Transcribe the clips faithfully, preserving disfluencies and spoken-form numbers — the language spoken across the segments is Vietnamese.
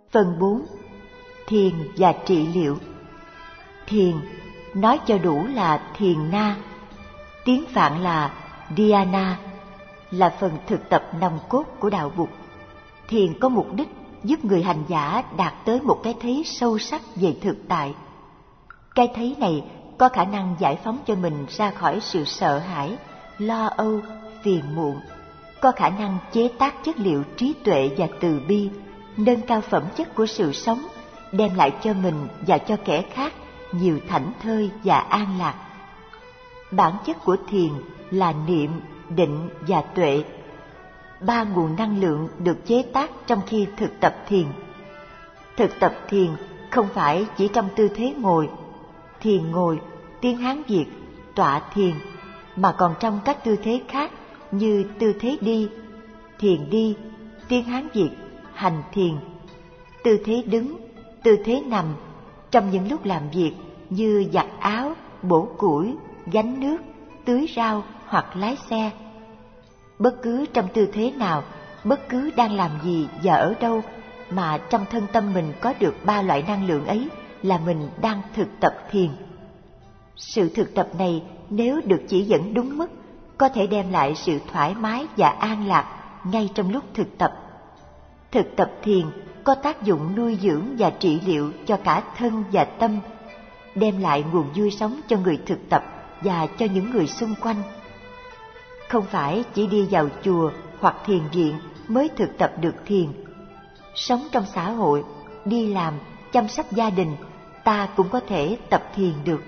Phần bốn. Thiền và trị liệu. Thiền, nói cho đủ là thiền na, tiếng Phạn là dhyana, là phần thực tập nòng cốt của đạo Phật. Thiền có mục đích giúp người hành giả đạt tới một cái thấy sâu sắc về thực tại. Cái thấy này có khả năng giải phóng cho mình ra khỏi sự sợ hãi, lo âu, phiền muộn, có khả năng chế tác chất liệu trí tuệ và từ bi, nâng cao phẩm chất của sự sống, đem lại cho mình và cho kẻ khác nhiều thảnh thơi và an lạc. Bản chất của thiền là niệm, định và tuệ. Ba nguồn năng lượng được chế tác trong khi thực tập thiền. Thực tập thiền không phải chỉ trong tư thế ngồi, thiền ngồi, tiếng Hán Việt, tọa thiền, mà còn trong các tư thế khác như tư thế đi, thiền đi, tiếng Hán Việt, hành thiền, tư thế đứng, tư thế nằm, trong những lúc làm việc như giặt áo, bổ củi, gánh nước, tưới rau hoặc lái xe. Bất cứ trong tư thế nào, bất cứ đang làm gì và ở đâu mà trong thân tâm mình có được ba loại năng lượng ấy là mình đang thực tập thiền. Sự thực tập này nếu được chỉ dẫn đúng mức, có thể đem lại sự thoải mái và an lạc ngay trong lúc thực tập. Thực tập thiền có tác dụng nuôi dưỡng và trị liệu cho cả thân và tâm, đem lại nguồn vui sống cho người thực tập và cho những người xung quanh. Không phải chỉ đi vào chùa hoặc thiền viện mới thực tập được thiền. Sống trong xã hội, đi làm, chăm sóc gia đình, ta cũng có thể tập thiền được.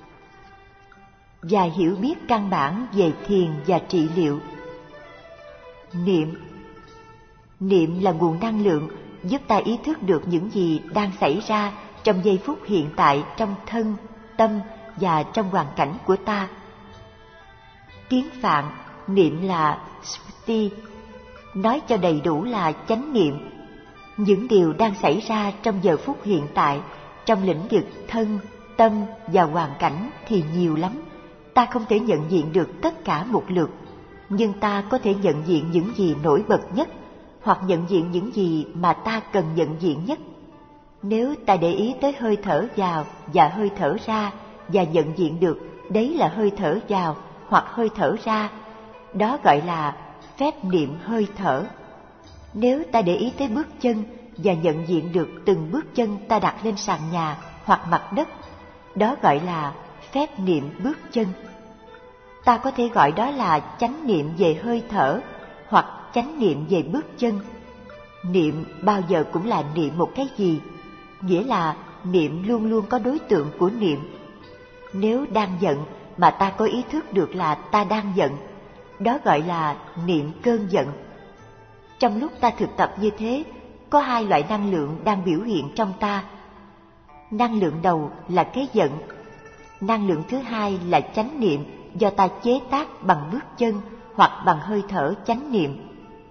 Và hiểu biết căn bản về thiền và trị liệu. Niệm. Niệm là nguồn năng lượng giúp ta ý thức được những gì đang xảy ra trong giây phút hiện tại trong thân, tâm và trong hoàn cảnh của ta. Tiếng Phạn, niệm là Sati, nói cho đầy đủ là chánh niệm. Những điều đang xảy ra trong giờ phút hiện tại, trong lĩnh vực thân, tâm và hoàn cảnh thì nhiều lắm. Ta không thể nhận diện được tất cả một lượt, nhưng ta có thể nhận diện những gì nổi bật nhất, hoặc nhận diện những gì mà ta cần nhận diện nhất. Nếu ta để ý tới hơi thở vào và hơi thở ra và nhận diện được đấy là hơi thở vào hoặc hơi thở ra, đó gọi là phép niệm hơi thở. Nếu ta để ý tới bước chân và nhận diện được từng bước chân ta đặt lên sàn nhà hoặc mặt đất, đó gọi là phép niệm bước chân. Ta có thể gọi đó là chánh niệm về hơi thở hoặc chánh niệm về bước chân. Niệm bao giờ cũng là niệm một cái gì, nghĩa là niệm luôn luôn có đối tượng của niệm. Nếu đang giận mà ta có ý thức được là ta đang giận, đó gọi là niệm cơn giận. Trong lúc ta thực tập như thế, có hai loại năng lượng đang biểu hiện trong ta. Năng lượng đầu là cái giận. Năng lượng thứ hai là chánh niệm do ta chế tác bằng bước chân hoặc bằng hơi thở chánh niệm.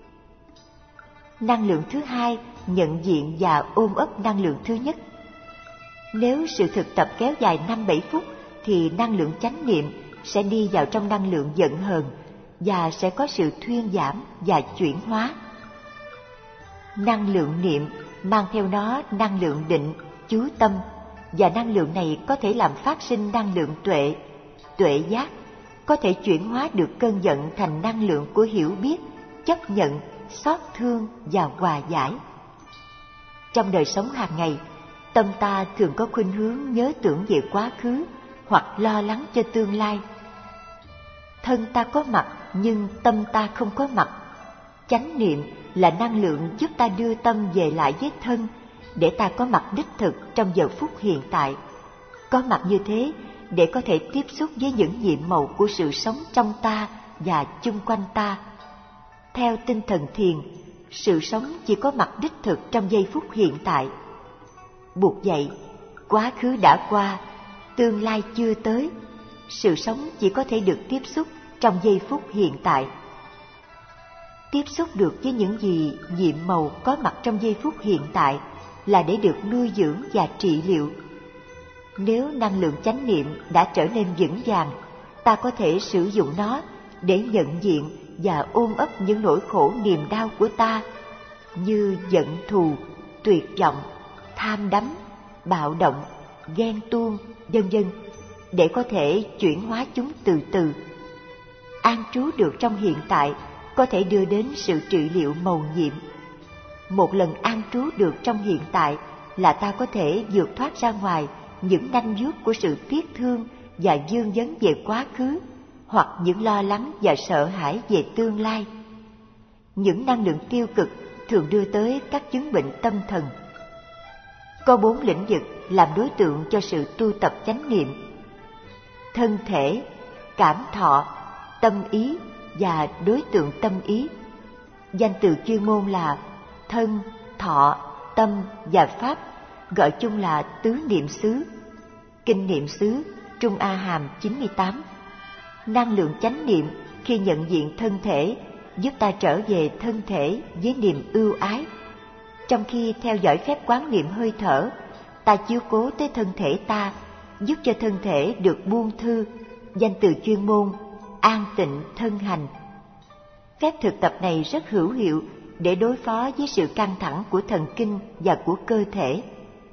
Năng lượng thứ hai nhận diện và ôm ấp năng lượng thứ nhất. Nếu sự thực tập kéo dài năm bảy phút thì năng lượng chánh niệm sẽ đi vào trong năng lượng giận hờn và sẽ có sự thuyên giảm và chuyển hóa. Năng lượng niệm mang theo nó năng lượng định, chú tâm, và năng lượng này có thể làm phát sinh năng lượng tuệ, tuệ giác, có thể chuyển hóa được cơn giận thành năng lượng của hiểu biết, chấp nhận, xót thương và hòa giải. Trong đời sống hàng ngày, tâm ta thường có khuynh hướng nhớ tưởng về quá khứ hoặc lo lắng cho tương lai. Thân ta có mặt nhưng tâm ta không có mặt. Chánh niệm là năng lượng giúp ta đưa tâm về lại với thân, để ta có mặt đích thực trong giờ phút hiện tại. Có mặt như thế để có thể tiếp xúc với những nhiệm màu của sự sống trong ta và chung quanh ta. Theo tinh thần thiền, sự sống chỉ có mặt đích thực trong giây phút hiện tại. Buộc dậy, quá khứ đã qua, tương lai chưa tới, sự sống chỉ có thể được tiếp xúc trong giây phút hiện tại. Tiếp xúc được với những gì nhiệm màu có mặt trong giây phút hiện tại là để được nuôi dưỡng và trị liệu. Nếu năng lượng chánh niệm đã trở nên vững vàng, ta có thể sử dụng nó để nhận diện và ôm ấp những nỗi khổ niềm đau của ta, như giận thù, tuyệt vọng, tham đắm, bạo động, ghen tuông, vân vân, để có thể chuyển hóa chúng từ từ. An trú được trong hiện tại có thể đưa đến sự trị liệu mầu nhiệm. Một lần an trú được trong hiện tại là ta có thể vượt thoát ra ngoài những nanh vuốt của sự tiếc thương và vương vấn về quá khứ, hoặc những lo lắng và sợ hãi về tương lai. Những năng lượng tiêu cực thường đưa tới các chứng bệnh tâm thần. Có bốn lĩnh vực làm đối tượng cho sự tu tập chánh niệm: thân thể, cảm thọ, tâm ý và đối tượng tâm ý. Danh từ chuyên môn là thân, thọ, tâm và pháp, gọi chung là tứ niệm xứ. Kinh niệm xứ Trung A Hàm chín mươi tám. Năng lượng chánh niệm khi nhận diện thân thể giúp ta trở về thân thể với niềm ưu ái. Trong khi theo dõi phép quán niệm hơi thở, ta chiếu cố tới thân thể ta, giúp cho thân thể được buông thư. Danh từ chuyên môn an tịnh thân hành. Phép thực tập này rất hữu hiệu để đối phó với sự căng thẳng của thần kinh và của cơ thể.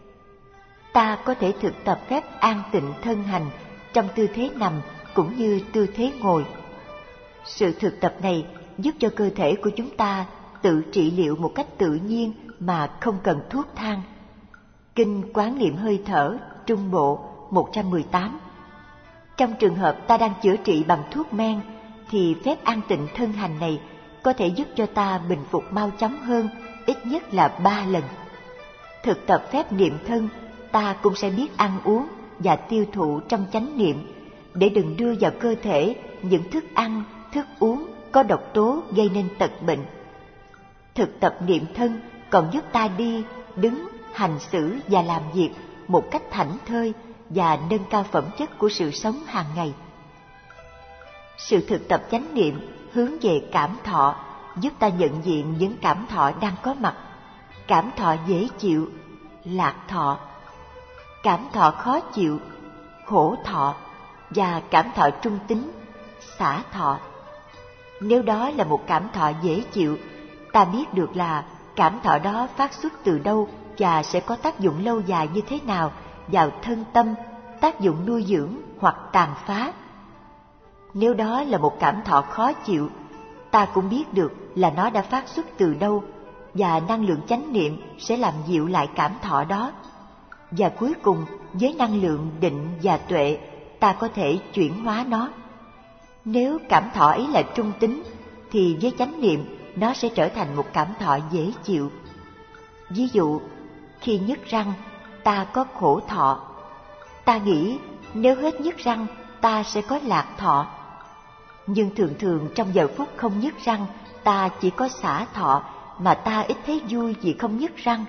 Ta có thể thực tập phép an tịnh thân hành trong tư thế nằm cũng như tư thế ngồi. Sự thực tập này giúp cho cơ thể của chúng ta tự trị liệu một cách tự nhiên mà không cần thuốc thang. Kinh Quán Niệm Hơi Thở Trung Bộ một trăm mười tám. Trong trường hợp ta đang chữa trị bằng thuốc men, thì phép an tịnh thân hành này có thể giúp cho ta bình phục mau chóng hơn, ít nhất là ba lần. Thực tập phép niệm thân, ta cũng sẽ biết ăn uống và tiêu thụ trong chánh niệm, để đừng đưa vào cơ thể những thức ăn, thức uống có độc tố gây nên tật bệnh. Thực tập niệm thân còn giúp ta đi, đứng, hành xử và làm việc một cách thảnh thơi và nâng cao phẩm chất của sự sống hàng ngày. Sự thực tập chánh niệm hướng về cảm thọ giúp ta nhận diện những cảm thọ đang có mặt: cảm thọ dễ chịu, lạc thọ; cảm thọ khó chịu, khổ thọ; và cảm thọ trung tính, xả thọ. Nếu đó là một cảm thọ dễ chịu, ta biết được là cảm thọ đó phát xuất từ đâu và sẽ có tác dụng lâu dài như thế nào vào thân tâm, tác dụng nuôi dưỡng hoặc tàn phá. Nếu đó là một cảm thọ khó chịu, ta cũng biết được là nó đã phát xuất từ đâu, và năng lượng chánh niệm sẽ làm dịu lại cảm thọ đó. Và cuối cùng, với năng lượng định và tuệ, ta có thể chuyển hóa nó. Nếu cảm thọ ấy là trung tính, thì với chánh niệm nó sẽ trở thành một cảm thọ dễ chịu. Ví dụ, khi nhức răng, ta có khổ thọ. Ta nghĩ nếu hết nhức răng, ta sẽ có lạc thọ. Nhưng thường thường trong giờ phút không nhức răng, ta chỉ có xả thọ, mà ta ít thấy vui vì không nhức răng.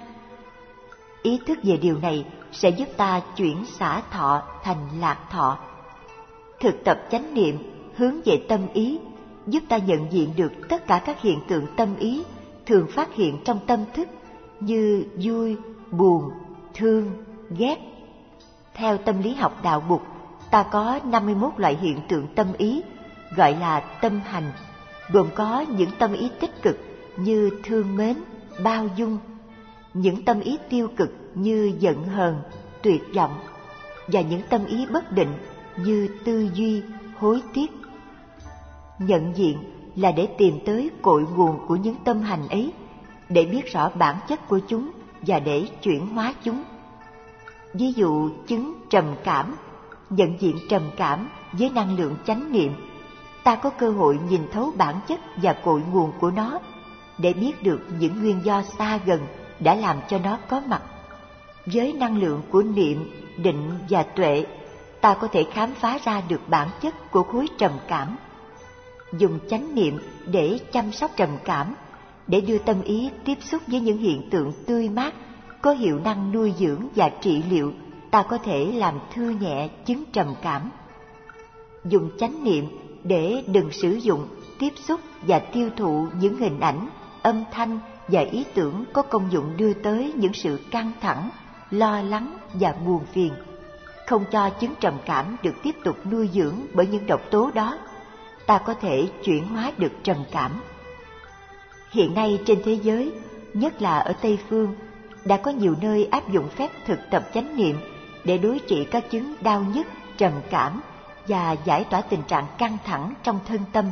Ý thức về điều này sẽ giúp ta chuyển xả thọ thành lạc thọ. Thực tập chánh niệm hướng về tâm ý giúp ta nhận diện được tất cả các hiện tượng tâm ý thường phát hiện trong tâm thức, như vui, buồn, thương, ghét. Theo tâm lý học đạo Bụt, ta có năm mươi mốt loại hiện tượng tâm ý, gọi là tâm hành, gồm có những tâm ý tích cực như thương mến, bao dung, những tâm ý tiêu cực như giận hờn, tuyệt vọng, và những tâm ý bất định như tư duy, hối tiếc. Nhận diện là để tìm tới cội nguồn của những tâm hành ấy, để biết rõ bản chất của chúng và để chuyển hóa chúng. Ví dụ chứng trầm cảm, nhận diện trầm cảm với năng lượng chánh niệm, ta có cơ hội nhìn thấu bản chất và cội nguồn của nó, để biết được những nguyên do xa gần đã làm cho nó có mặt. Với năng lượng của niệm, định và tuệ, ta có thể khám phá ra được bản chất của khối trầm cảm. Dùng chánh niệm để chăm sóc trầm cảm, để đưa tâm ý tiếp xúc với những hiện tượng tươi mát, có hiệu năng nuôi dưỡng và trị liệu, ta có thể làm thư nhẹ chứng trầm cảm. Dùng chánh niệm để đừng sử dụng, tiếp xúc và tiêu thụ những hình ảnh, âm thanh và ý tưởng có công dụng đưa tới những sự căng thẳng, lo lắng và buồn phiền, không cho chứng trầm cảm được tiếp tục nuôi dưỡng bởi những độc tố đó. Ta có thể chuyển hóa được trầm cảm. Hiện nay trên thế giới, nhất là ở Tây Phương, đã có nhiều nơi áp dụng phép thực tập chánh niệm để đối trị các chứng đau nhức, trầm cảm và giải tỏa tình trạng căng thẳng trong thân tâm.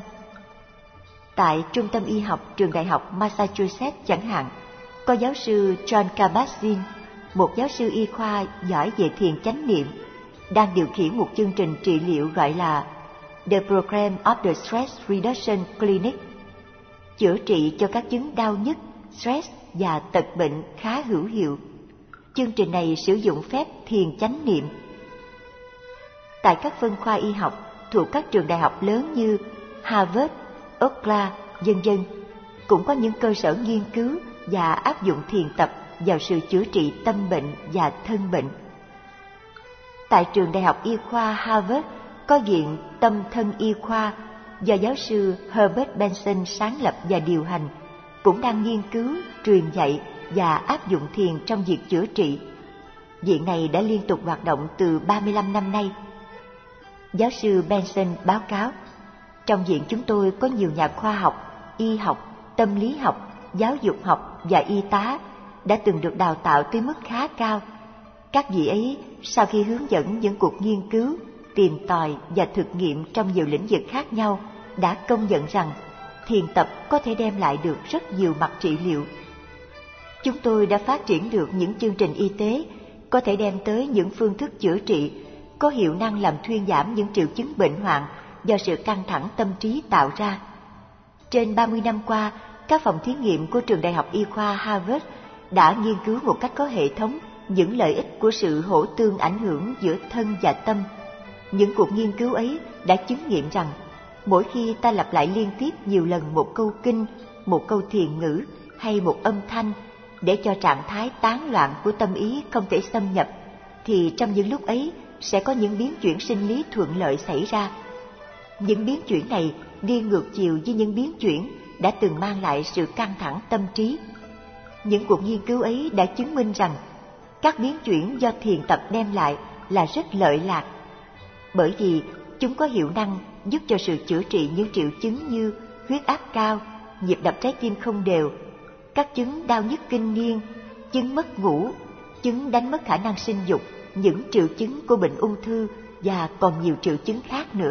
Tại Trung tâm Y học Trường Đại học Massachusetts chẳng hạn, có giáo sư John Kabat-Zinn, một giáo sư y khoa giỏi về thiền chánh niệm, đang điều khiển một chương trình trị liệu gọi là The Program of the Stress Reduction Clinic, chữa trị cho các chứng đau nhức, stress và tật bệnh khá hữu hiệu. Chương trình này sử dụng phép thiền chánh niệm. Tại các phân khoa y học thuộc các trường đại học lớn như Harvard, Oakland, vân vân, cũng có những cơ sở nghiên cứu và áp dụng thiền tập vào sự chữa trị tâm bệnh và thân bệnh. Tại trường đại học y khoa Harvard có viện tâm thân y khoa do giáo sư Herbert Benson sáng lập và điều hành, cũng đang nghiên cứu, truyền dạy và áp dụng thiền trong việc chữa trị. Viện này đã liên tục hoạt động từ ba mươi lăm năm nay. Giáo sư Benson báo cáo, trong viện chúng tôi có nhiều nhà khoa học, y học, tâm lý học, giáo dục học và y tá đã từng được đào tạo tới mức khá cao. Các vị ấy, sau khi hướng dẫn những cuộc nghiên cứu, tìm tòi và thực nghiệm trong nhiều lĩnh vực khác nhau, đã công nhận rằng thiền tập có thể đem lại được rất nhiều mặt trị liệu. Chúng tôi đã phát triển được những chương trình y tế có thể đem tới những phương thức chữa trị có hiệu năng làm thuyên giảm những triệu chứng bệnh hoạn do sự căng thẳng tâm trí tạo ra. Trên ba mươi năm qua, các phòng thí nghiệm của trường đại học y khoa Harvard đã nghiên cứu một cách có hệ thống những lợi ích của sự hỗ tương ảnh hưởng giữa thân và tâm. Những cuộc nghiên cứu ấy đã chứng nghiệm rằng mỗi khi ta lặp lại liên tiếp nhiều lần một câu kinh, một câu thiền ngữ hay một âm thanh để cho trạng thái tán loạn của tâm ý không thể xâm nhập, thì trong những lúc ấy sẽ có những biến chuyển sinh lý thuận lợi xảy ra. Những biến chuyển này đi ngược chiều với những biến chuyển đã từng mang lại sự căng thẳng tâm trí. Những cuộc nghiên cứu ấy đã chứng minh rằng các biến chuyển do thiền tập đem lại là rất lợi lạc, bởi vì chúng có hiệu năng giúp cho sự chữa trị những triệu chứng như huyết áp cao, nhịp đập trái tim không đều, các chứng đau nhức kinh niên, chứng mất ngủ, chứng đánh mất khả năng sinh dục, những triệu chứng của bệnh ung thư và còn nhiều triệu chứng khác nữa.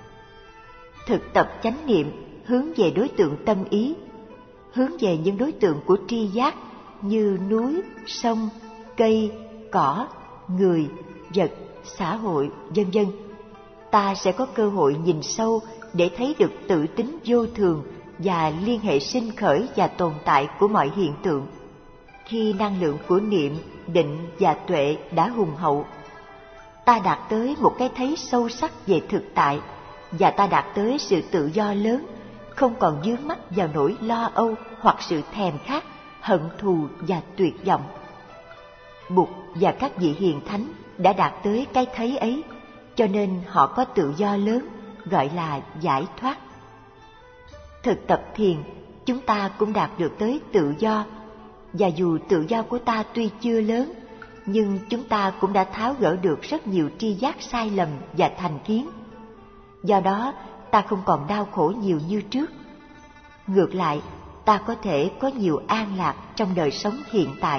Thực tập chánh niệm hướng về đối tượng tâm ý, hướng về những đối tượng của tri giác như núi, sông, cây, cỏ, người, vật, xã hội, vân vân. Ta sẽ có cơ hội nhìn sâu để thấy được tự tính vô thường và liên hệ sinh khởi và tồn tại của mọi hiện tượng. Khi năng lượng của niệm, định và tuệ đã hùng hậu, ta đạt tới một cái thấy sâu sắc về thực tại, và ta đạt tới sự tự do lớn, không còn vướng mắc vào nỗi lo âu hoặc sự thèm khát, hận thù và tuyệt vọng. Bụt và các vị hiền thánh đã đạt tới cái thấy ấy, cho nên họ có tự do lớn, gọi là giải thoát. Thực tập thiền, chúng ta cũng đạt được tới tự do, và dù tự do của ta tuy chưa lớn, nhưng chúng ta cũng đã tháo gỡ được rất nhiều tri giác sai lầm và thành kiến. Do đó, ta không còn đau khổ nhiều như trước. Ngược lại, ta có thể có nhiều an lạc trong đời sống hiện tại.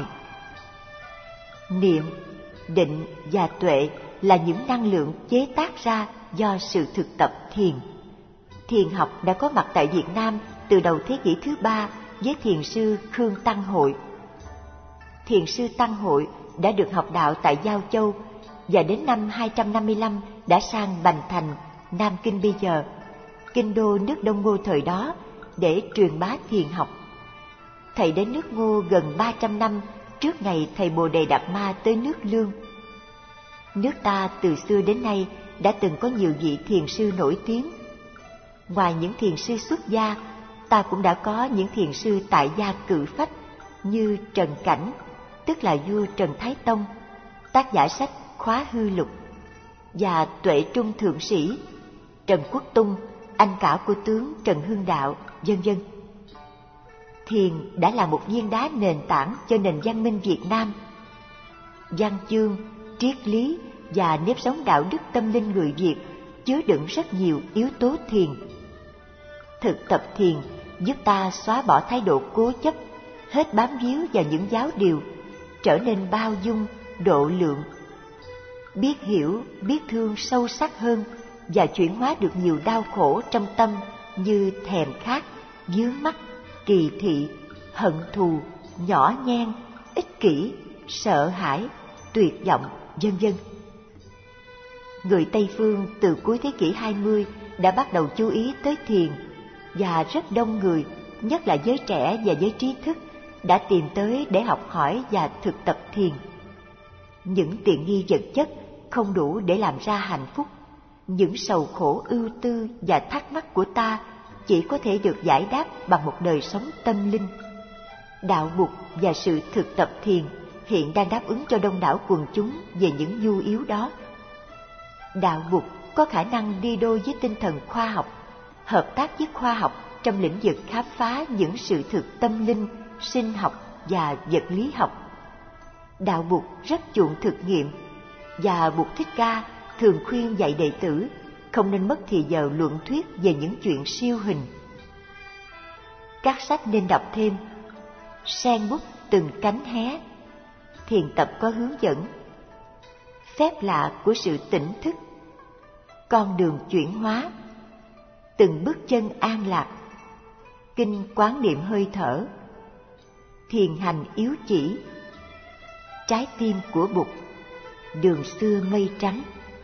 Niệm, định và tuệ là những năng lượng chế tác ra do sự thực tập thiền. Thiền học đã có mặt tại Việt Nam từ đầu thế kỷ thứ ba với thiền sư Khương Tăng Hội. Thiền sư Tăng Hội đã được học đạo tại Giao Châu và đến năm hai trăm năm mươi lăm đã sang Bành Thành, Nam Kinh bây giờ, kinh đô nước Đông Ngô thời đó, để truyền bá thiền học. Thầy đến nước Ngô gần ba trăm năm trước ngày thầy Bồ Đề Đạt Ma tới nước Lương. Nước ta từ xưa đến nay đã từng có nhiều vị thiền sư nổi tiếng. Ngoài những thiền sư xuất gia, ta cũng đã có những thiền sư tại gia cự phách như Trần Cảnh, tức là vua Trần Thái Tông, tác giả sách Khóa Hư Lục, và Tuệ Trung Thượng Sĩ, Trần Quốc Tung, anh cả của tướng Trần Hưng Đạo, vân vân. Thiền đã là một viên đá nền tảng cho nền văn minh Việt Nam. Văn chương, triết lý và nếp sống đạo đức tâm linh người Việt chứa đựng rất nhiều yếu tố thiền. Thực tập thiền giúp ta xóa bỏ thái độ cố chấp, hết bám víu vào những giáo điều, trở nên bao dung, độ lượng. Biết hiểu, biết thương sâu sắc hơn và chuyển hóa được nhiều đau khổ trong tâm như thèm khát, dướng mắt, kỳ thị, hận thù, nhỏ nhen, ích kỷ, sợ hãi, tuyệt vọng, vân vân. Người Tây phương từ cuối thế kỷ hai mươi đã bắt đầu chú ý tới thiền, và rất đông người, nhất là giới trẻ và giới trí thức, đã tìm tới để học hỏi và thực tập thiền. Những tiện nghi vật chất không đủ để làm ra hạnh phúc. Những sầu khổ ưu tư và thắc mắc của ta chỉ có thể được giải đáp bằng một đời sống tâm linh. Đạo Bụt và sự thực tập thiền hiện đang đáp ứng cho đông đảo quần chúng về những nhu yếu đó. Đạo Bụt có khả năng đi đôi với tinh thần khoa học, hợp tác với khoa học trong lĩnh vực khám phá những sự thực tâm linh, sinh học và vật lý học. Đạo Bụt rất chuộng thực nghiệm, và Bụt Thích Ca thường khuyên dạy đệ tử không nên mất thì giờ luận thuyết về những chuyện siêu hình. Các sách nên đọc thêm Sen bút từng cánh hé, thiền tập có hướng dẫn, Phép lạ của sự tỉnh thức, Con đường chuyển hóa, Từng bước chân an lạc, Kinh quán niệm hơi thở, Thiền hành yếu chỉ, Trái tim của Bụt, Đường xưa mây trắng.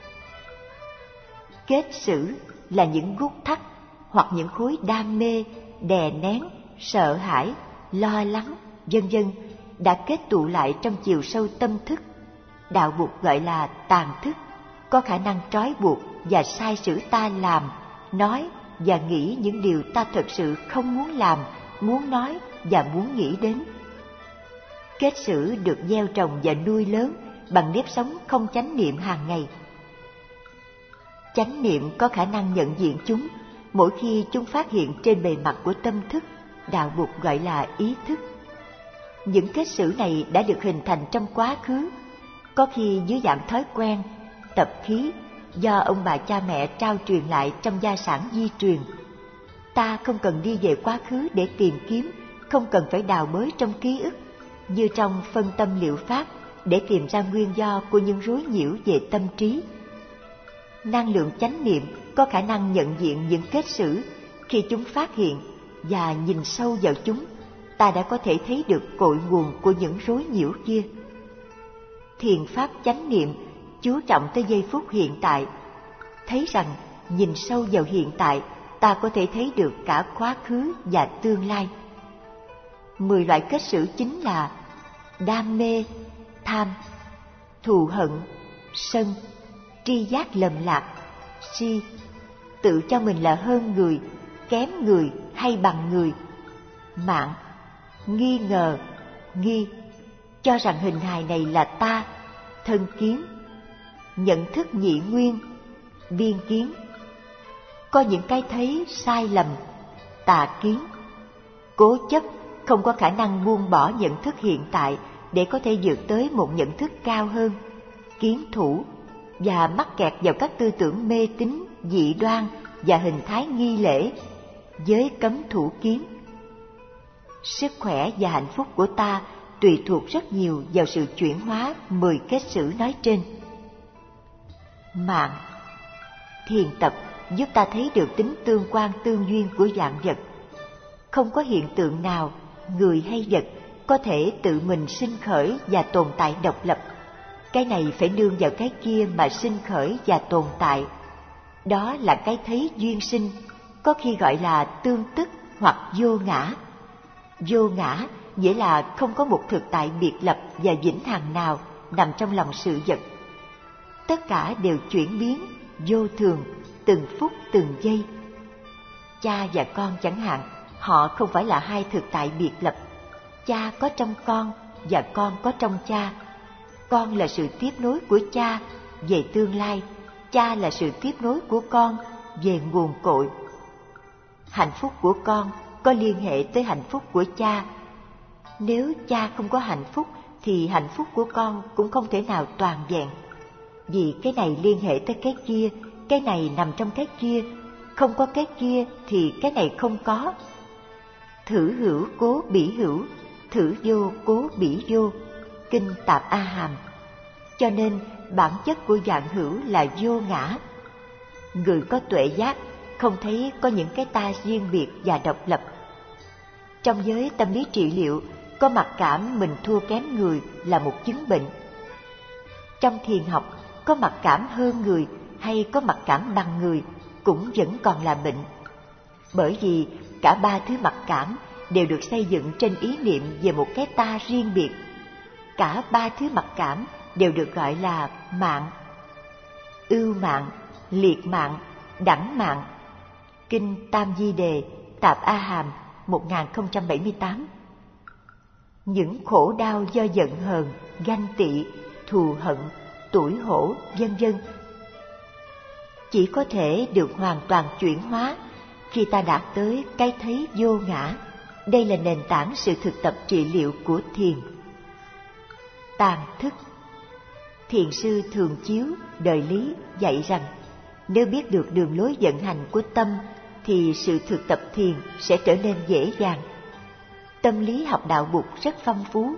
Kết sử là những gút thắt hoặc những khối đam mê, đè nén, sợ hãi, lo lắng, vân vân đã kết tụ lại trong chiều sâu tâm thức. Đạo Bụt gọi là tàn thức, có khả năng trói buộc và sai sử ta làm, nói và nghĩ những điều ta thật sự không muốn làm, muốn nói và muốn nghĩ đến. Kết sử được gieo trồng và nuôi lớn bằng nếp sống không chánh niệm hàng ngày. Chánh niệm có khả năng nhận diện chúng mỗi khi chúng phát hiện trên bề mặt của tâm thức. Đạo Bụt gọi là ý thức. Những kết sử này đã được hình thành trong quá khứ, có khi dưới dạng thói quen, tập khí do ông bà cha mẹ trao truyền lại trong gia sản di truyền. Ta không cần đi về quá khứ để tìm kiếm, không cần phải đào bới trong ký ức, như trong phân tâm liệu pháp, để tìm ra nguyên do của những rối nhiễu về tâm trí. Năng lượng chánh niệm có khả năng nhận diện những kết sử khi chúng phát hiện, và nhìn sâu vào chúng, ta đã có thể thấy được cội nguồn của những rối nhiễu kia. Thiền pháp chánh niệm chú trọng tới giây phút hiện tại, thấy rằng nhìn sâu vào hiện tại, ta có thể thấy được cả quá khứ và tương lai. Mười loại kết sử chính là đam mê, tham, thù hận, sân, tri giác lầm lạc, si, tự cho mình là hơn người, kém người hay bằng người, mạn, nghi ngờ, nghi, cho rằng hình hài này là ta, thân kiến, nhận thức nhị nguyên, biên kiến, có những cái thấy sai lầm, tà kiến, cố chấp, không có khả năng buông bỏ nhận thức hiện tại để có thể vượt tới một nhận thức cao hơn, kiến thủ, và mắc kẹt vào các tư tưởng mê tín, dị đoan và hình thái nghi lễ, giới cấm thủ kiến. Sức khỏe và hạnh phúc của ta tùy thuộc rất nhiều vào sự chuyển hóa mười kết sử nói trên. Mạng, thiền tập giúp ta thấy được tính tương quan tương duyên của vạn vật. Không có hiện tượng nào, người hay vật, có thể tự mình sinh khởi và tồn tại độc lập. Cái này phải nương vào cái kia mà sinh khởi và tồn tại. Đó là cái thấy duyên sinh, có khi gọi là tương tức hoặc vô ngã. Vô ngã nghĩa là không có một thực tại biệt lập và vĩnh hằng nào nằm trong lòng sự vật. Tất cả đều chuyển biến, vô thường, từng phút từng giây. Cha và con chẳng hạn, họ không phải là hai thực tại biệt lập. Cha có trong con và con có trong cha. Con là sự tiếp nối của cha về tương lai, cha là sự tiếp nối của con về nguồn cội. Hạnh phúc của con có liên hệ tới hạnh phúc của cha. Nếu cha không có hạnh phúc thì hạnh phúc của con cũng không thể nào toàn vẹn. Vì cái này liên hệ tới cái kia, cái này nằm trong cái kia, không có cái kia thì cái này không có. Thử hữu cố bỉ hữu, thử vô cố bỉ vô. Kinh Tạp A Hàm. Cho nên bản chất của vạn hữu là vô ngã. Người có tuệ giác không thấy có những cái ta riêng biệt và độc lập. Trong giới tâm lý trị liệu, có mặc cảm mình thua kém người là một chứng bệnh. Trong thiền học, có mặc cảm hơn người hay có mặc cảm bằng người cũng vẫn còn là bệnh. Bởi vì cả ba thứ mặc cảm đều được xây dựng trên ý niệm về một cái ta riêng biệt. Cả ba thứ mặc cảm đều được gọi là mạng. Ưu mạng, liệt mạng, đẳng mạng. Kinh Tam Di Đề, Tạp A Hàm, một nghìn không trăm bảy mươi tám. Những khổ đau do giận hờn, ganh tị, thù hận, tủi hổ, vân vân chỉ có thể được hoàn toàn chuyển hóa khi ta đạt tới cái thấy vô ngã. Đây là nền tảng sự thực tập trị liệu của thiền. Tàn thức. Thiền sư Thường Chiếu đời Lý dạy rằng, nếu biết được đường lối vận hành của tâm thì sự thực tập thiền sẽ trở nên dễ dàng. Tâm lý học đạo Bụt rất phong phú.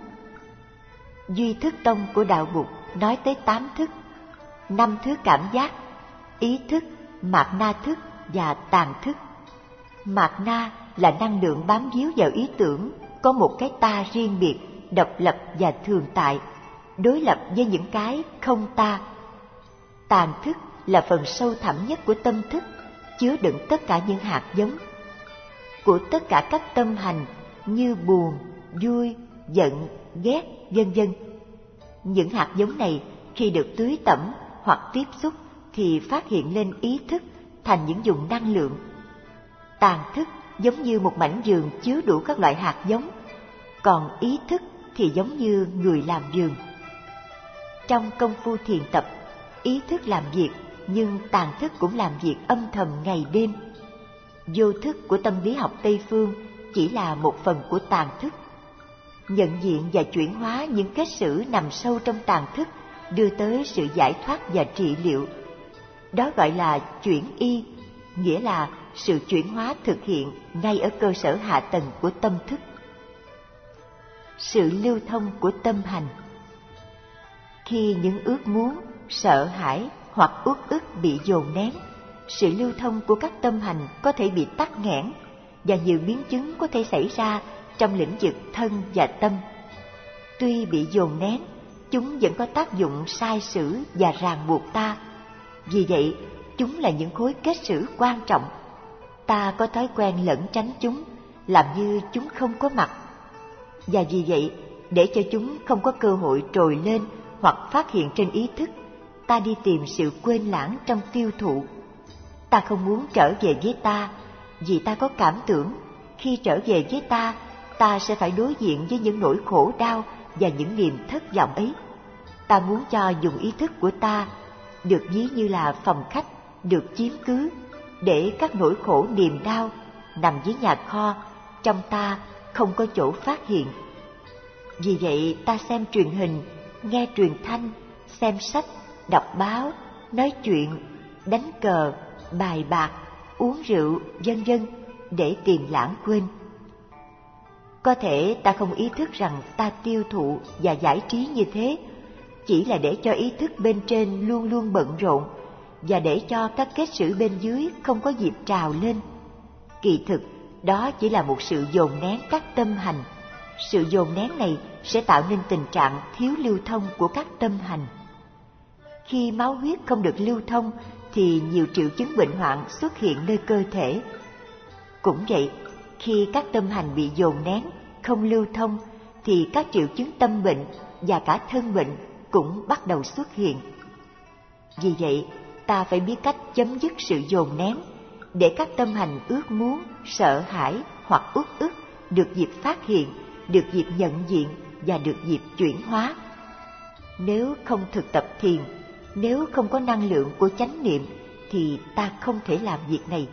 Duy Thức Tông của đạo Bụt nói tới tám thức, năm thứ cảm giác, ý thức, mạt na thức và tàn thức. Mạt na là năng lượng bám víu vào ý tưởng, có một cái ta riêng biệt, độc lập và thường tại, đối lập với những cái không ta. Tàn thức là phần sâu thẳm nhất của tâm thức, chứa đựng tất cả những hạt giống của tất cả các tâm hành như buồn, vui, giận, ghét, vân vân. Những hạt giống này khi được tưới tẩm hoặc tiếp xúc thì phát hiện lên ý thức thành những vùng năng lượng. Tàn thức giống như một mảnh vườn chứa đủ các loại hạt giống, còn ý thức thì giống như người làm vườn. Trong công phu thiền tập, ý thức làm việc, nhưng tàn thức cũng làm việc âm thầm ngày đêm. Vô thức của tâm lý học Tây Phương chỉ là một phần của tàn thức. Nhận diện và chuyển hóa những kết xử nằm sâu trong tàn thức đưa tới sự giải thoát và trị liệu. Đó gọi là chuyển y, nghĩa là sự chuyển hóa thực hiện ngay ở cơ sở hạ tầng của tâm thức. Sự lưu thông của tâm hành. Khi những ước muốn, sợ hãi hoặc uất ức bị dồn nén, sự lưu thông của các tâm hành có thể bị tắc nghẽn và nhiều biến chứng có thể xảy ra trong lĩnh vực thân và tâm. Tuy bị dồn nén, chúng vẫn có tác dụng sai sử và ràng buộc ta. Vì vậy, chúng là những khối kết sử quan trọng. Ta có thói quen lẩn tránh chúng, làm như chúng không có mặt. Và vì vậy, để cho chúng không có cơ hội trồi lên hoặc phát hiện trên ý thức, ta đi tìm sự quên lãng trong tiêu thụ. Ta không muốn trở về với ta, vì ta có cảm tưởng khi trở về với ta, ta sẽ phải đối diện với những nỗi khổ đau và những niềm thất vọng ấy. Ta muốn cho dùng ý thức của ta, được ví như là phòng khách, được chiếm cứ, để các nỗi khổ niềm đau nằm dưới nhà kho, trong ta không có chỗ phát hiện. Vì vậy ta xem truyền hình, nghe truyền thanh, xem sách, đọc báo, nói chuyện, đánh cờ, bài bạc, uống rượu, vân vân để tìm lãng quên. Có thể ta không ý thức rằng ta tiêu thụ và giải trí như thế chỉ là để cho ý thức bên trên luôn luôn bận rộn và để cho các kết sử bên dưới không có dịp trào lên. Kỳ thực, đó chỉ là một sự dồn nén các tâm hành. Sự dồn nén này sẽ tạo nên tình trạng thiếu lưu thông của các tâm hành. Khi máu huyết không được lưu thông thì nhiều triệu chứng bệnh hoạn xuất hiện nơi cơ thể. Cũng vậy, khi các tâm hành bị dồn nén, không lưu thông thì các triệu chứng tâm bệnh và cả thân bệnh cũng bắt đầu xuất hiện. Vì vậy, ta phải biết cách chấm dứt sự dồn nén để các tâm hành ước muốn, sợ hãi hoặc uất ức được dịp phát hiện, được dịp nhận diện và được dịp chuyển hóa. Nếu không thực tập thiền, nếu không có năng lượng của chánh niệm thì ta không thể làm việc này.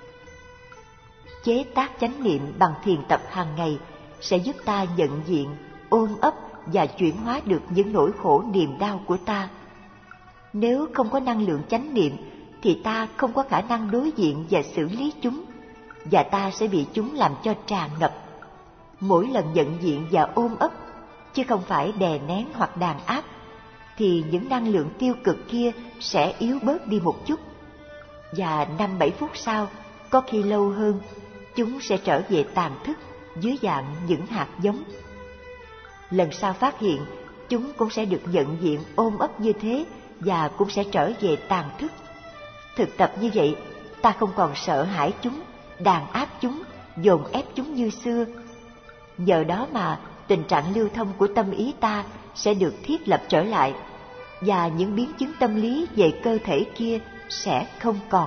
Chế tác chánh niệm bằng thiền tập hàng ngày sẽ giúp ta nhận diện, ôm ấp và chuyển hóa được những nỗi khổ niềm đau của ta. Nếu không có năng lượng chánh niệm thì ta không có khả năng đối diện và xử lý chúng, và ta sẽ bị chúng làm cho tràn ngập. Mỗi lần nhận diện và ôm ấp, chứ không phải đè nén hoặc đàn áp, thì những năng lượng tiêu cực kia sẽ yếu bớt đi một chút. Và năm bảy phút sau, có khi lâu hơn, chúng sẽ trở về tàn thức dưới dạng những hạt giống. Lần sau phát hiện, chúng cũng sẽ được nhận diện ôm ấp như thế và cũng sẽ trở về tàn thức. Thực tập như vậy, ta không còn sợ hãi chúng, đàn áp chúng, dồn ép chúng như xưa. Nhờ đó mà tình trạng lưu thông của tâm ý ta sẽ được thiết lập trở lại, và những biến chứng tâm lý về cơ thể kia sẽ không còn.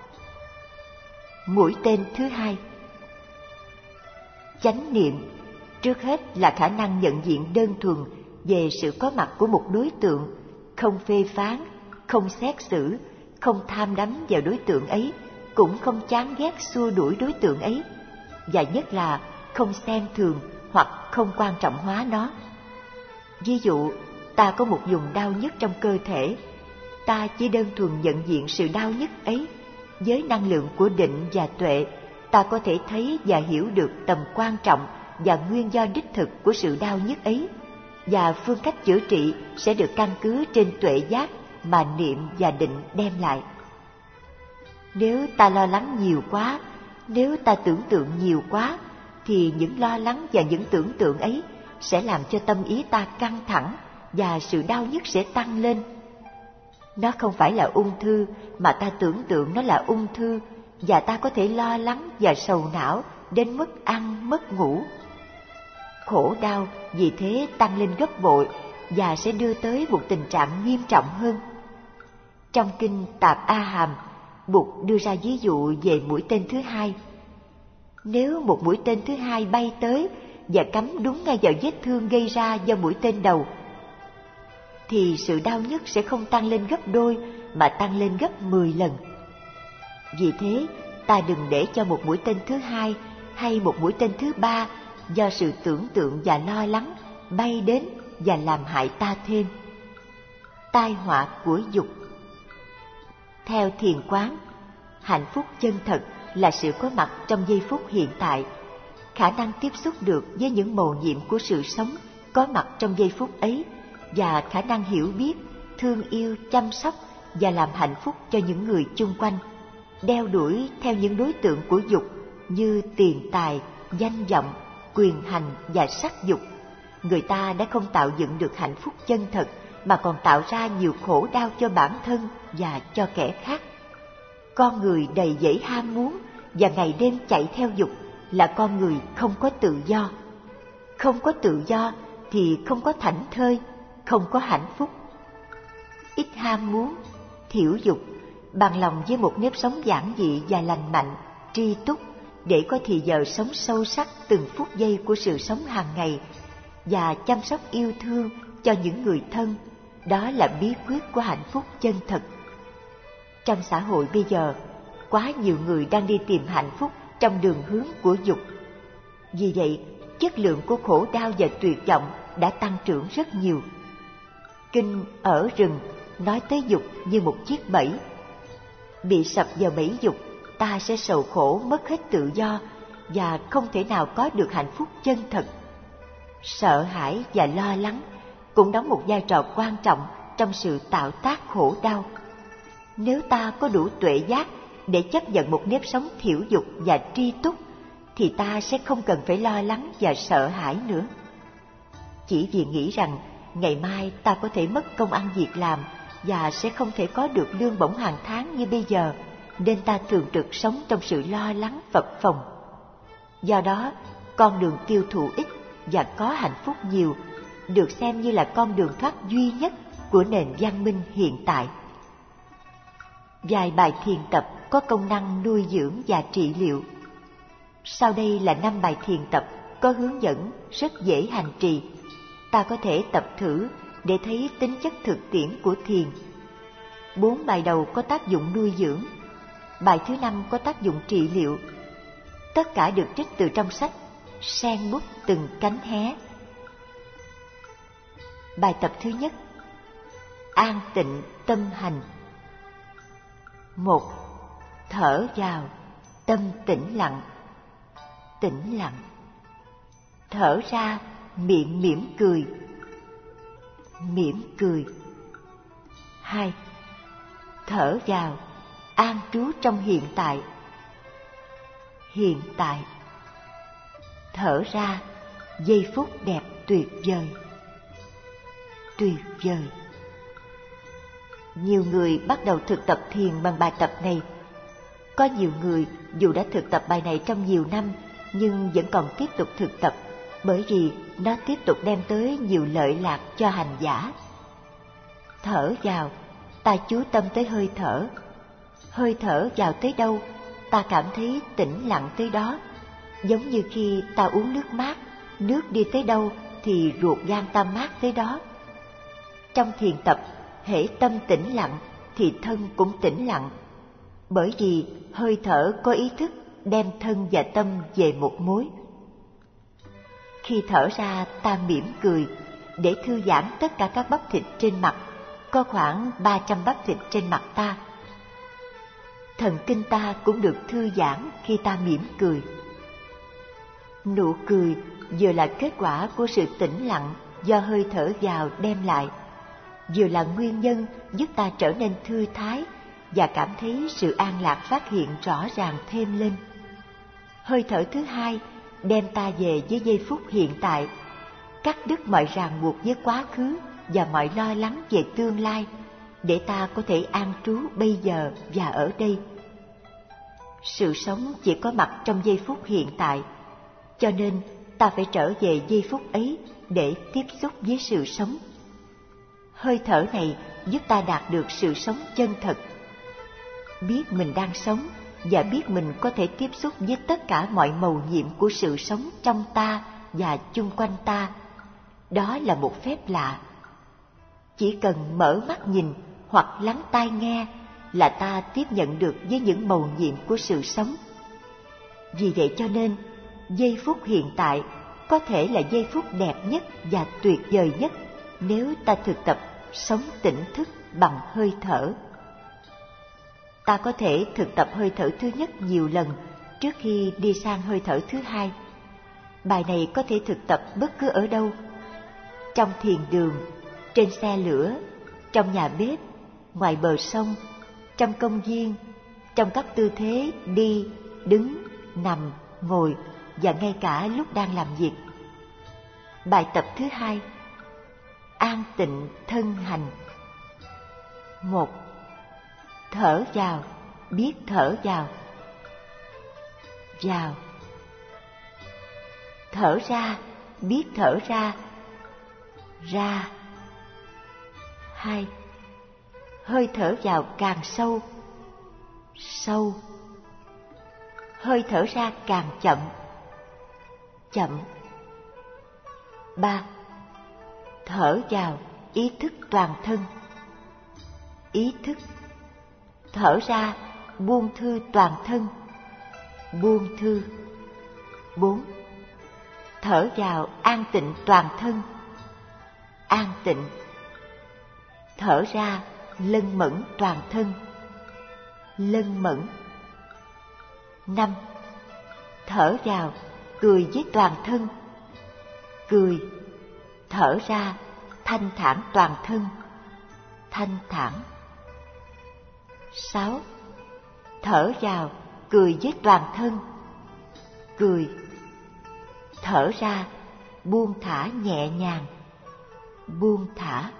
Mũi tên thứ hai. Chánh niệm trước hết là khả năng nhận diện đơn thuần về sự có mặt của một đối tượng, không phê phán, không xét xử, không tham đắm vào đối tượng ấy, cũng không chán ghét xua đuổi đối tượng ấy, và nhất là không xem thường hoặc không quan trọng hóa nó. Ví dụ, ta có một vùng đau nhức trong cơ thể, ta chỉ đơn thuần nhận diện sự đau nhức ấy. Với năng lượng của định và tuệ, ta có thể thấy và hiểu được tầm quan trọng và nguyên do đích thực của sự đau nhức ấy, và phương cách chữa trị sẽ được căn cứ trên tuệ giác mà niệm và định đem lại. Nếu ta lo lắng nhiều quá, nếu ta tưởng tượng nhiều quá, thì những lo lắng và những tưởng tượng ấy sẽ làm cho tâm ý ta căng thẳng và sự đau nhức sẽ tăng lên. Nó không phải là ung thư, mà ta tưởng tượng nó là ung thư, và ta có thể lo lắng và sầu não đến mức ăn mất ngủ. Khổ đau vì thế tăng lên gấp bội và sẽ đưa tới một tình trạng nghiêm trọng hơn. Trong kinh Tạp A Hàm, Bụt đưa ra ví dụ về mũi tên thứ hai. Nếu một mũi tên thứ hai bay tới và cắm đúng ngay vào vết thương gây ra do mũi tên đầu, thì sự đau nhức sẽ không tăng lên gấp đôi mà tăng lên gấp mười lần. Vì thế, ta đừng để cho một mũi tên thứ hai hay một mũi tên thứ ba do sự tưởng tượng và lo lắng bay đến và làm hại ta thêm. Tai họa của dục. Theo thiền quán, hạnh phúc chân thật là sự có mặt trong giây phút hiện tại, khả năng tiếp xúc được với những mầu nhiệm của sự sống có mặt trong giây phút ấy, và khả năng hiểu biết, thương yêu, chăm sóc và làm hạnh phúc cho những người chung quanh, đeo đuổi theo những đối tượng của dục như tiền tài, danh vọng, quyền hành và sắc dục. Người ta đã không tạo dựng được hạnh phúc chân thật mà còn tạo ra nhiều khổ đau cho bản thân và cho kẻ khác. Con người đầy dẫy ham muốn và ngày đêm chạy theo dục là con người không có tự do. Không có tự do thì không có thảnh thơi, không có hạnh phúc. Ít ham muốn, thiểu dục, bằng lòng với một nếp sống giản dị và lành mạnh, tri túc, để có thì giờ sống sâu sắc từng phút giây của sự sống hàng ngày và chăm sóc yêu thương cho những người thân, đó là bí quyết của hạnh phúc chân thật. Trong xã hội bây giờ, quá nhiều người đang đi tìm hạnh phúc trong đường hướng của dục. Vì vậy, chất lượng của khổ đau và tuyệt vọng đã tăng trưởng rất nhiều. Kinh Ở Rừng nói tới dục như một chiếc bẫy. Bị sập vào bẫy dục, ta sẽ sầu khổ, mất hết tự do và không thể nào có được hạnh phúc chân thật. Sợ hãi và lo lắng cũng đóng một vai trò quan trọng trong sự tạo tác khổ đau. Nếu ta có đủ tuệ giác để chấp nhận một nếp sống thiểu dục và tri túc, thì ta sẽ không cần phải lo lắng và sợ hãi nữa. Chỉ vì nghĩ rằng ngày mai ta có thể mất công ăn việc làm và sẽ không thể có được lương bổng hàng tháng như bây giờ, nên ta thường trực sống trong sự lo lắng phập phồng. Do đó, con đường tiêu thụ ít và có hạnh phúc nhiều được xem như là con đường thoát duy nhất của nền văn minh hiện tại. Vài bài thiền tập có công năng nuôi dưỡng và trị liệu. Sau đây là năm bài thiền tập có hướng dẫn rất dễ hành trì. Ta có thể tập thử để thấy tính chất thực tiễn của thiền. Bốn bài đầu có tác dụng nuôi dưỡng, bài thứ năm có tác dụng trị liệu. Tất cả được trích từ trong sách Sen bút từng cánh hé. Bài tập thứ nhất: an tịnh tâm hành. Một, thở vào, tâm tĩnh lặng. Tĩnh lặng. Thở ra, miệng mỉm cười, mỉm cười. Hai, thở vào, an trú trong hiện tại, hiện tại. Thở ra, giây phút đẹp tuyệt vời, tuyệt vời. Nhiều người bắt đầu thực tập thiền bằng bài tập này. Có nhiều người dù đã thực tập bài này trong nhiều năm nhưng vẫn còn tiếp tục thực tập, bởi vì nó tiếp tục đem tới nhiều lợi lạc cho hành giả. Thở vào, ta chú tâm tới hơi thở. Hơi thở vào tới đâu, ta cảm thấy tĩnh lặng tới đó. Giống như khi ta uống nước mát, nước đi tới đâu thì ruột gan ta mát tới đó. Trong thiền tập, hễ tâm tĩnh lặng thì thân cũng tĩnh lặng, bởi vì hơi thở có ý thức đem thân và tâm về một mối. Khi thở ra, ta mỉm cười để thư giãn tất cả các bắp thịt trên mặt. Có khoảng ba trăm bắp thịt trên mặt ta. Thần kinh ta cũng được thư giãn khi ta mỉm cười. Nụ cười vừa là kết quả của sự tĩnh lặng do hơi thở vào đem lại, vừa là nguyên nhân giúp ta trở nên thư thái và cảm thấy sự an lạc phát hiện rõ ràng thêm lên. Hơi thở thứ hai đem ta về với giây phút hiện tại, cắt đứt mọi ràng buộc với quá khứ và mọi lo lắng về tương lai, để ta có thể an trú bây giờ và ở đây. Sự sống chỉ có mặt trong giây phút hiện tại, cho nên ta phải trở về giây phút ấy để tiếp xúc với sự sống. Hơi thở này giúp ta đạt được sự sống chân thật. Biết mình đang sống và biết mình có thể tiếp xúc với tất cả mọi mầu nhiệm của sự sống trong ta và chung quanh ta, đó là một phép lạ. Chỉ cần mở mắt nhìn hoặc lắng tai nghe là ta tiếp nhận được với những mầu nhiệm của sự sống. Vì vậy cho nên, giây phút hiện tại có thể là giây phút đẹp nhất và tuyệt vời nhất nếu ta thực tập sống tỉnh thức bằng hơi thở. Ta có thể thực tập hơi thở thứ nhất nhiều lần trước khi đi sang hơi thở thứ hai. Bài này có thể thực tập bất cứ ở đâu: trong thiền đường, trên xe lửa, trong nhà bếp, ngoài bờ sông, trong công viên, trong các tư thế đi, đứng, nằm, ngồi và ngay cả lúc đang làm việc. Bài tập thứ hai: an tịnh thân hành. Một, thở vào, biết thở vào. Vào. Thở ra, biết thở ra. Ra. Hai, hơi thở vào càng sâu. Sâu. Hơi thở ra càng chậm. Chậm. Ba, thở vào, ý thức toàn thân. Ý thức. Thở ra, buông thư toàn thân. Buông thư. Bốn, thở vào, an tịnh toàn thân. An tịnh. Thở ra, lân mẫn toàn thân. Lân mẫn. Năm, thở vào, cười với toàn thân. Cười. Thở ra, thanh thản toàn thân. Thanh thản. Sáu, thở vào, cười với toàn thân. Cười. Thở ra, buông thả nhẹ nhàng. Buông thả.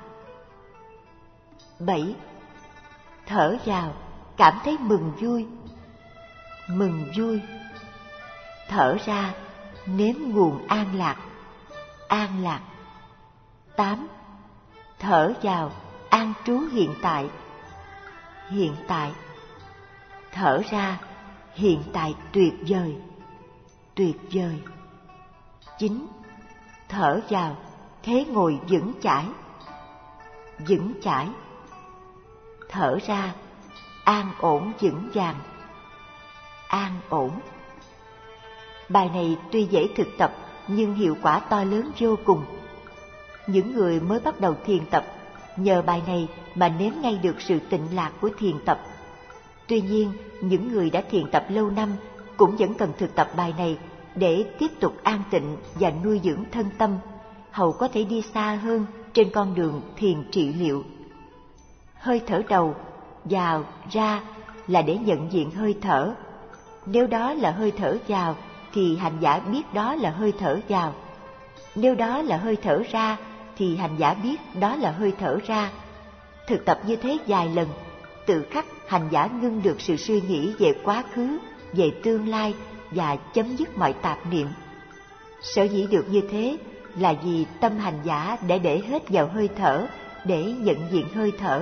Bảy, thở vào, cảm thấy mừng vui. Mừng vui. Thở ra, nếm nguồn an lạc. An lạc. Tám, thở vào, an trú hiện tại. Hiện tại. Thở ra, hiện tại tuyệt vời. Tuyệt vời. Chín, thở vào, thế ngồi vững chãi. Vững chãi. Thở ra, an ổn vững vàng. An ổn. Bài này tuy dễ thực tập nhưng hiệu quả to lớn vô cùng. Những người mới bắt đầu thiền tập nhờ bài này mà nếm ngay được sự tịnh lạc của thiền tập. Tuy nhiên, những người đã thiền tập lâu năm cũng vẫn cần thực tập bài này để tiếp tục an tịnh và nuôi dưỡng thân tâm, hầu có thể đi xa hơn trên con đường thiền trị liệu. Hơi thở đầu, vào, ra là để nhận diện hơi thở. Nếu đó là hơi thở vào thì hành giả biết đó là hơi thở vào. Nếu đó là hơi thở ra thì hành giả biết đó là hơi thở ra. Thực tập như thế vài lần, tự khắc hành giả ngưng được sự suy nghĩ về quá khứ, về tương lai và chấm dứt mọi tạp niệm. Sở dĩ được như thế là vì tâm hành giả đã để hết vào hơi thở để nhận diện hơi thở.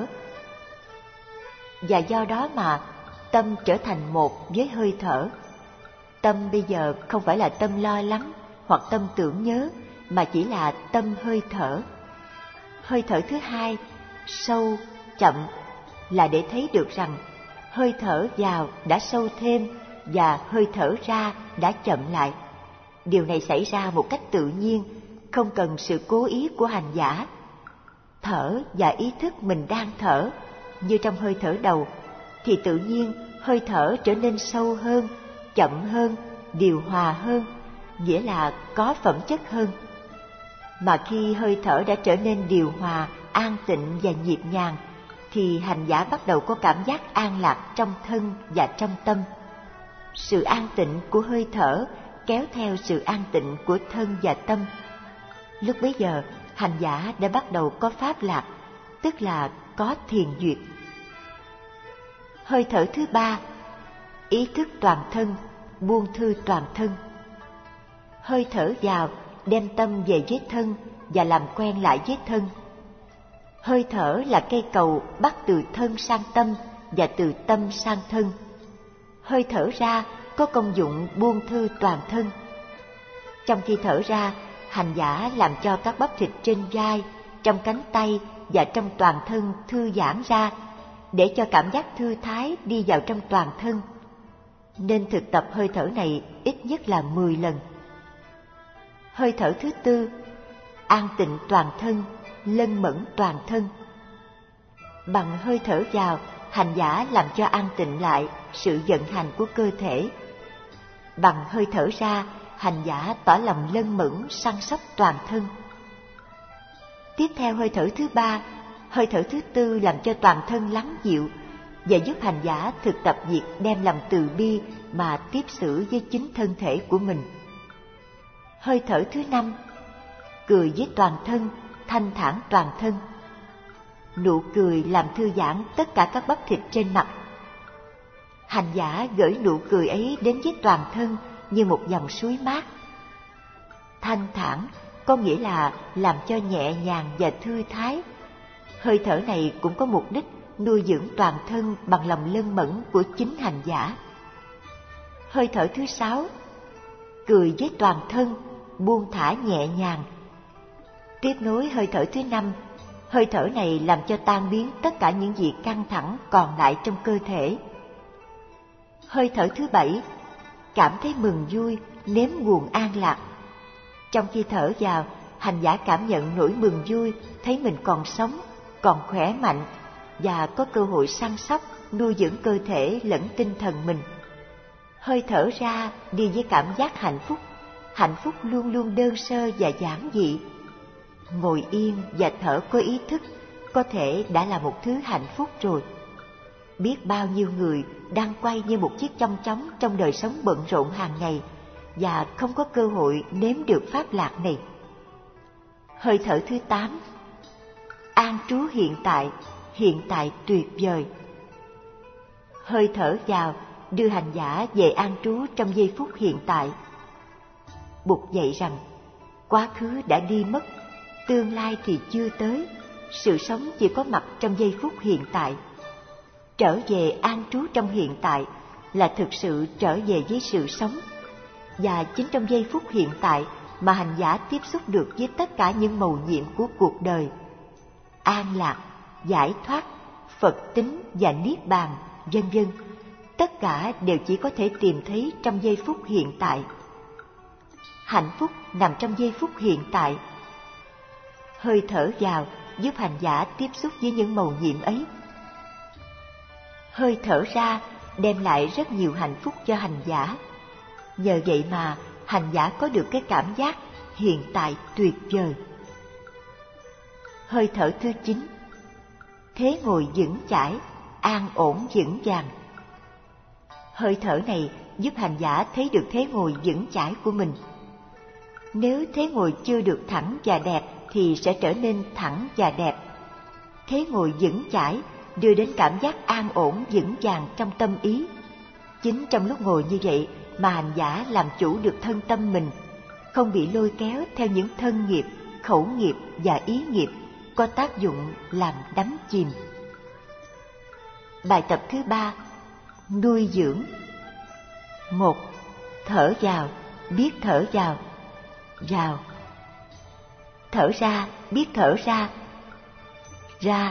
Và do đó mà tâm trở thành một với hơi thở. Tâm bây giờ không phải là tâm lo lắng hoặc tâm tưởng nhớ, mà chỉ là tâm hơi thở. Hơi thở thứ hai, sâu, chậm, là để thấy được rằng hơi thở vào đã sâu thêm và hơi thở ra đã chậm lại. Điều này xảy ra một cách tự nhiên, không cần sự cố ý của hành giả. Thở và ý thức mình đang thở, như trong hơi thở đầu, thì tự nhiên hơi thở trở nên sâu hơn, chậm hơn, điều hòa hơn, nghĩa là có phẩm chất hơn. Mà khi hơi thở đã trở nên điều hòa, an tịnh và nhịp nhàng, thì hành giả bắt đầu có cảm giác an lạc trong thân và trong tâm. Sự an tịnh của hơi thở kéo theo sự an tịnh của thân và tâm. Lúc bấy giờ, hành giả đã bắt đầu có pháp lạc, tức là có thiền duyệt. Hơi thở thứ ba, ý thức toàn thân, buông thư toàn thân. Hơi thở vào đem tâm về với thân và làm quen lại với thân. Hơi thở là cây cầu bắt từ thân sang tâm và từ tâm sang thân. Hơi thở ra có công dụng buông thư toàn thân. Trong khi thở ra, hành giả làm cho các bắp thịt trên vai, trong cánh tay và trong toàn thân thư giãn ra, để cho cảm giác thư thái đi vào trong toàn thân. Nên thực tập hơi thở này ít nhất là mười lần. Hơi thở thứ tư, an tịnh toàn thân, lân mẫn toàn thân. Bằng hơi thở vào, hành giả làm cho an tịnh lại sự vận hành của cơ thể. Bằng hơi thở ra, hành giả tỏ lòng lân mẫn săn sóc toàn thân. Tiếp theo hơi thở thứ ba, hơi thở thứ tư làm cho toàn thân lắng dịu và giúp hành giả thực tập việc đem lòng từ bi mà tiếp xử với chính thân thể của mình. Hơi thở thứ năm, cười với toàn thân, thanh thản toàn thân. Nụ cười làm thư giãn tất cả các bắp thịt trên mặt. Hành giả gửi nụ cười ấy đến với toàn thân như một dòng suối mát. Thanh thản có nghĩa là làm cho nhẹ nhàng và thư thái. Hơi thở này cũng có mục đích nuôi dưỡng toàn thân bằng lòng lân mẫn của chính hành giả. Hơi thở thứ sáu, cười với toàn thân, buông thả nhẹ nhàng. Tiếp nối hơi thở thứ năm, hơi thở này làm cho tan biến tất cả những gì căng thẳng còn lại trong cơ thể. Hơi thở thứ bảy, cảm thấy mừng vui, nếm nguồn an lạc. Trong khi thở vào, hành giả cảm nhận nỗi mừng vui, thấy mình còn sống, còn khỏe mạnh và có cơ hội săn sóc, nuôi dưỡng cơ thể lẫn tinh thần mình. Hơi thở ra đi với cảm giác hạnh phúc, hạnh phúc luôn luôn đơn sơ và giản dị. Ngồi yên và thở có ý thức có thể đã là một thứ hạnh phúc rồi. Biết bao nhiêu người đang quay như một chiếc chong chóng trong đời sống bận rộn hàng ngày và không có cơ hội nếm được pháp lạc này. Hơi thở thứ tám, an trú hiện tại, hiện tại tuyệt vời. Hơi thở vào đưa hành giả về an trú trong giây phút hiện tại. Bụt dạy rằng quá khứ đã đi mất, tương lai thì chưa tới, sự sống chỉ có mặt trong giây phút hiện tại. Trở về an trú trong hiện tại là thực sự trở về với sự sống. Và chính trong giây phút hiện tại mà hành giả tiếp xúc được với tất cả những mầu nhiệm của cuộc đời. An lạc, giải thoát, Phật tính và Niết Bàn, vân vân, tất cả đều chỉ có thể tìm thấy trong giây phút hiện tại. Hạnh phúc nằm trong giây phút hiện tại. Hơi thở vào giúp hành giả tiếp xúc với những mầu nhiệm ấy. Hơi thở ra đem lại rất nhiều hạnh phúc cho hành giả. Nhờ vậy mà hành giả có được cái cảm giác hiện tại tuyệt vời. Hơi thở thứ chín, thế ngồi vững chãi, an ổn vững vàng. Hơi thở này giúp hành giả thấy được thế ngồi vững chãi của mình. Nếu thế ngồi chưa được thẳng và đẹp thì sẽ trở nên thẳng và đẹp. Thế ngồi vững chãi đưa đến cảm giác an ổn vững vàng trong tâm ý. Chính trong lúc ngồi như vậy mà hành giả làm chủ được thân tâm mình, không bị lôi kéo theo những thân nghiệp, khẩu nghiệp và ý nghiệp có tác dụng làm đắm chìm. Bài tập thứ ba, nuôi dưỡng. Một, thở vào, biết thở vào, vào. Thở ra, biết thở ra, ra.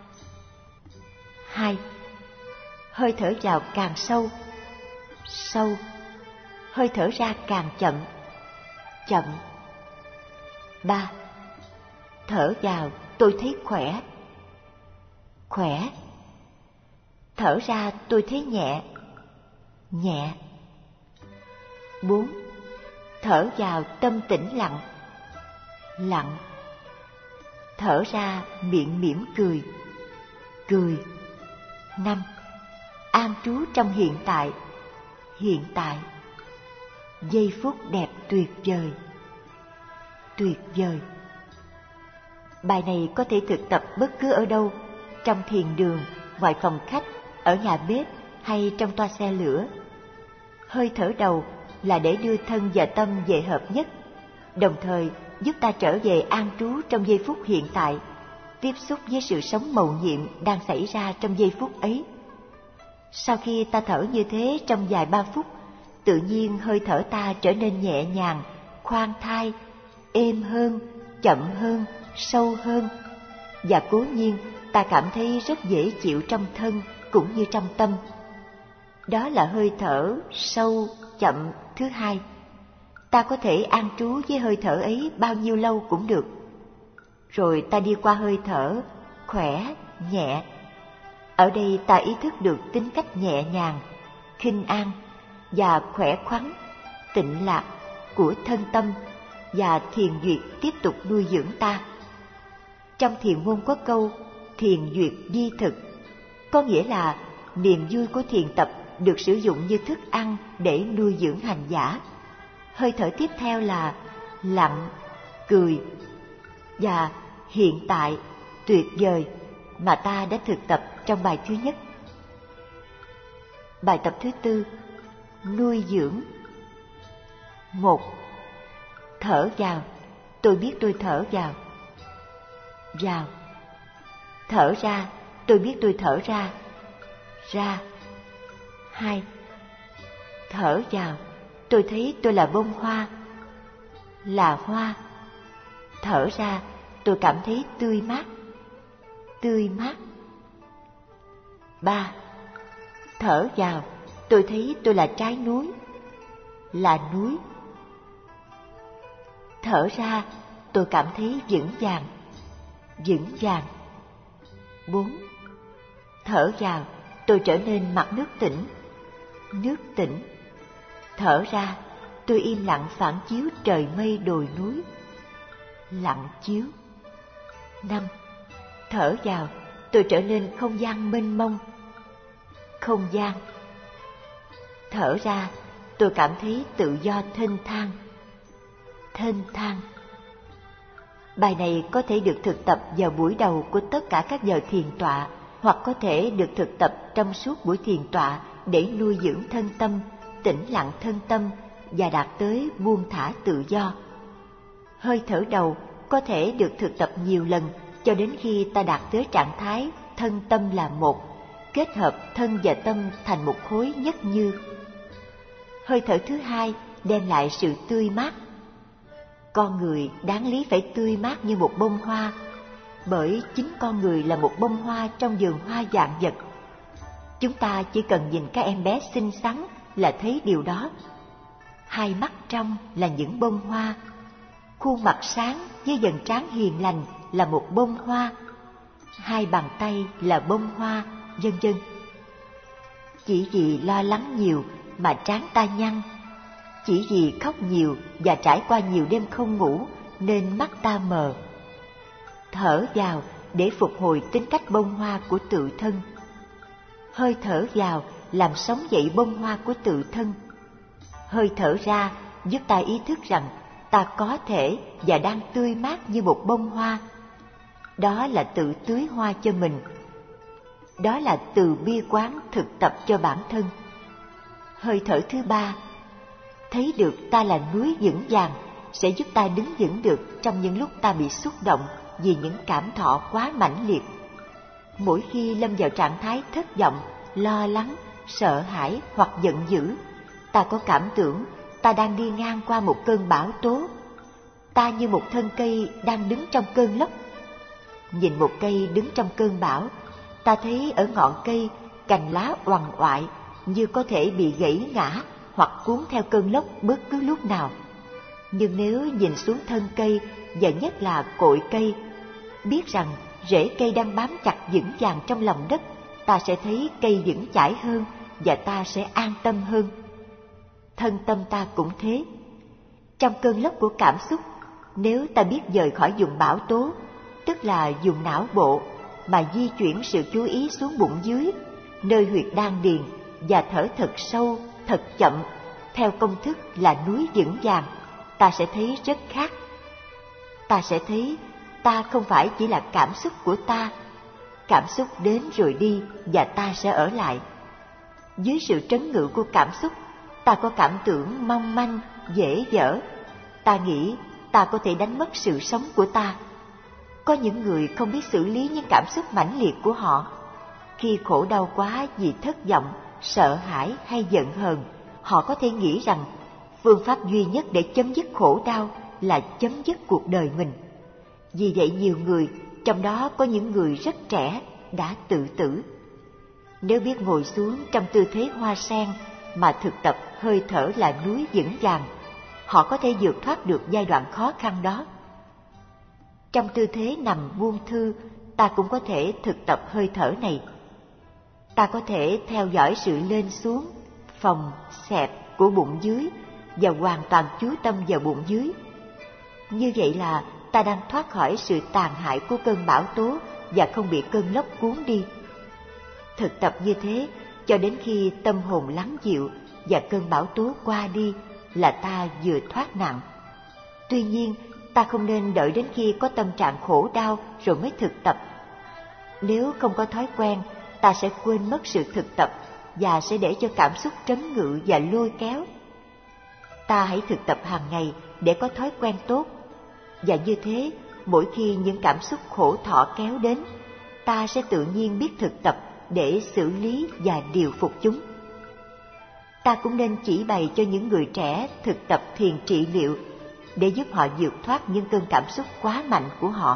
Hai, hơi thở vào càng sâu, sâu. Hơi thở ra càng chậm, chậm. Ba, thở vào tôi thấy khỏe, khỏe. Thở ra tôi thấy nhẹ, nhẹ. Bốn, thở vào tâm tĩnh lặng, lặng. Thở ra miệng mỉm cười, cười. Năm, an trú trong hiện tại, hiện tại. Giây phút đẹp tuyệt vời, tuyệt vời. Bài này có thể thực tập bất cứ ở đâu, trong thiền đường, ngoài phòng khách, ở nhà bếp hay trong toa xe lửa. Hơi thở đầu là để đưa thân và tâm về hợp nhất, đồng thời giúp ta trở về an trú trong giây phút hiện tại, tiếp xúc với sự sống mầu nhiệm đang xảy ra trong giây phút ấy. Sau khi ta thở như thế trong vài ba phút, tự nhiên hơi thở ta trở nên nhẹ nhàng, khoan thai, êm hơn, chậm hơn, sâu hơn. Và cố nhiên ta cảm thấy rất dễ chịu trong thân cũng như trong tâm. Đó là hơi thở sâu, chậm thứ hai. Ta có thể an trú với hơi thở ấy bao nhiêu lâu cũng được. Rồi ta đi qua hơi thở khỏe, nhẹ. Ở đây ta ý thức được tính cách nhẹ nhàng, khinh an và khỏe khoắn, tịnh lạc của thân tâm, và thiền duyệt tiếp tục nuôi dưỡng ta. Trong thiền môn có câu thiền duyệt di thực, có nghĩa là niềm vui của thiền tập được sử dụng như thức ăn để nuôi dưỡng hành giả. Hơi thở tiếp theo là lặng, cười và hiện tại tuyệt vời mà ta đã thực tập trong bài thứ nhất. Bài tập thứ tư, nuôi dưỡng. Một, thở vào, tôi biết tôi thở vào, vào. Thở ra, tôi biết tôi thở ra, ra. Hai, thở vào, tôi thấy tôi là bông hoa, là hoa. Thở ra, tôi cảm thấy tươi mát, tươi mát. Ba, thở vào, tôi thấy tôi là trái núi, là núi. Thở ra, tôi cảm thấy vững vàng, vững vàng. Bốn, thở vào, tôi trở nên mặt nước tĩnh, nước tĩnh. Thở ra, tôi im lặng phản chiếu trời mây đồi núi, lặng chiếu. Năm, thở vào, tôi trở nên không gian mênh mông, không gian. Thở ra, tôi cảm thấy tự do thênh thang, thênh thang. Bài này có thể được thực tập vào buổi đầu của tất cả các giờ thiền tọa, hoặc có thể được thực tập trong suốt buổi thiền tọa để nuôi dưỡng thân tâm, tĩnh lặng thân tâm và đạt tới buông thả tự do. Hơi thở đầu có thể được thực tập nhiều lần cho đến khi ta đạt tới trạng thái thân tâm là một, kết hợp thân và tâm thành một khối nhất như. Hơi thở thứ hai đem lại sự tươi mát. Con người đáng lý phải tươi mát như một bông hoa, bởi chính con người là một bông hoa trong vườn hoa vạn vật. Chúng ta chỉ cần nhìn các em bé xinh xắn là thấy điều đó. Hai mắt trong là những bông hoa, khuôn mặt sáng với dần trán hiền lành là một bông hoa, hai bàn tay là bông hoa, vân vân. Chỉ vì lo lắng nhiều mà trán ta nhăn, chỉ vì khóc nhiều và trải qua nhiều đêm không ngủ nên mắt ta mờ. Thở vào để phục hồi tính cách bông hoa của tự thân. Hơi thở vào làm sống dậy bông hoa của tự thân. Hơi thở ra giúp ta ý thức rằng ta có thể và đang tươi mát như một bông hoa. Đó là tự tưới hoa cho mình. Đó là từ bi quán thực tập cho bản thân. Hơi thở thứ ba, thấy được ta là núi vững vàng, sẽ giúp ta đứng vững được trong những lúc ta bị xúc động vì những cảm thọ quá mãnh liệt. Mỗi khi lâm vào trạng thái thất vọng, lo lắng, sợ hãi hoặc giận dữ, ta có cảm tưởng ta đang đi ngang qua một cơn bão tố. Ta như một thân cây đang đứng trong cơn lốc. Nhìn một cây đứng trong cơn bão, ta thấy ở ngọn cây cành lá oằn oại như có thể bị gãy ngã hoặc cuốn theo cơn lốc bất cứ lúc nào. Nhưng nếu nhìn xuống thân cây và nhất là cội cây, biết rằng rễ cây đang bám chặt vững vàng trong lòng đất, ta sẽ thấy cây vững chãi hơn và ta sẽ an tâm hơn. Thân tâm ta cũng thế. Trong cơn lốc của cảm xúc, nếu ta biết dời khỏi vùng bão tố, tức là vùng não bộ, mà di chuyển sự chú ý xuống bụng dưới, nơi huyệt đan điền, và thở thật sâu, thật chậm, theo công thức là núi vững vàng, ta sẽ thấy rất khác. Ta sẽ thấy ta không phải chỉ là cảm xúc của ta. Cảm xúc đến rồi đi và ta sẽ ở lại. Dưới sự trấn ngự của cảm xúc, ta có cảm tưởng mong manh, dễ dở. Ta nghĩ ta có thể đánh mất sự sống của ta. Có những người không biết xử lý những cảm xúc mãnh liệt của họ. Khi khổ đau quá vì thất vọng, sợ hãi hay giận hờn, họ có thể nghĩ rằng phương pháp duy nhất để chấm dứt khổ đau là chấm dứt cuộc đời mình. Vì vậy nhiều người, trong đó có những người rất trẻ, đã tự tử. Nếu biết ngồi xuống trong tư thế hoa sen mà thực tập hơi thở là núi vững vàng, họ có thể vượt thoát được giai đoạn khó khăn đó. Trong tư thế nằm buông thư, ta cũng có thể thực tập hơi thở này. Ta có thể theo dõi sự lên xuống, phồng, xẹp của bụng dưới và hoàn toàn chú tâm vào bụng dưới. Như vậy là ta đang thoát khỏi sự tàn hại của cơn bão tố và không bị cơn lốc cuốn đi. Thực tập như thế cho đến khi tâm hồn lắng dịu và cơn bão tố qua đi là ta vừa thoát nạn. Tuy nhiên, ta không nên đợi đến khi có tâm trạng khổ đau rồi mới thực tập. Nếu không có thói quen, ta sẽ quên mất sự thực tập và sẽ để cho cảm xúc trấn ngự và lôi kéo. Ta hãy thực tập hàng ngày để có thói quen tốt. Và như thế, mỗi khi những cảm xúc khổ thọ kéo đến, ta sẽ tự nhiên biết thực tập để xử lý và điều phục chúng. Ta cũng nên chỉ bày cho những người trẻ thực tập thiền trị liệu để giúp họ vượt thoát những cơn cảm xúc quá mạnh của họ.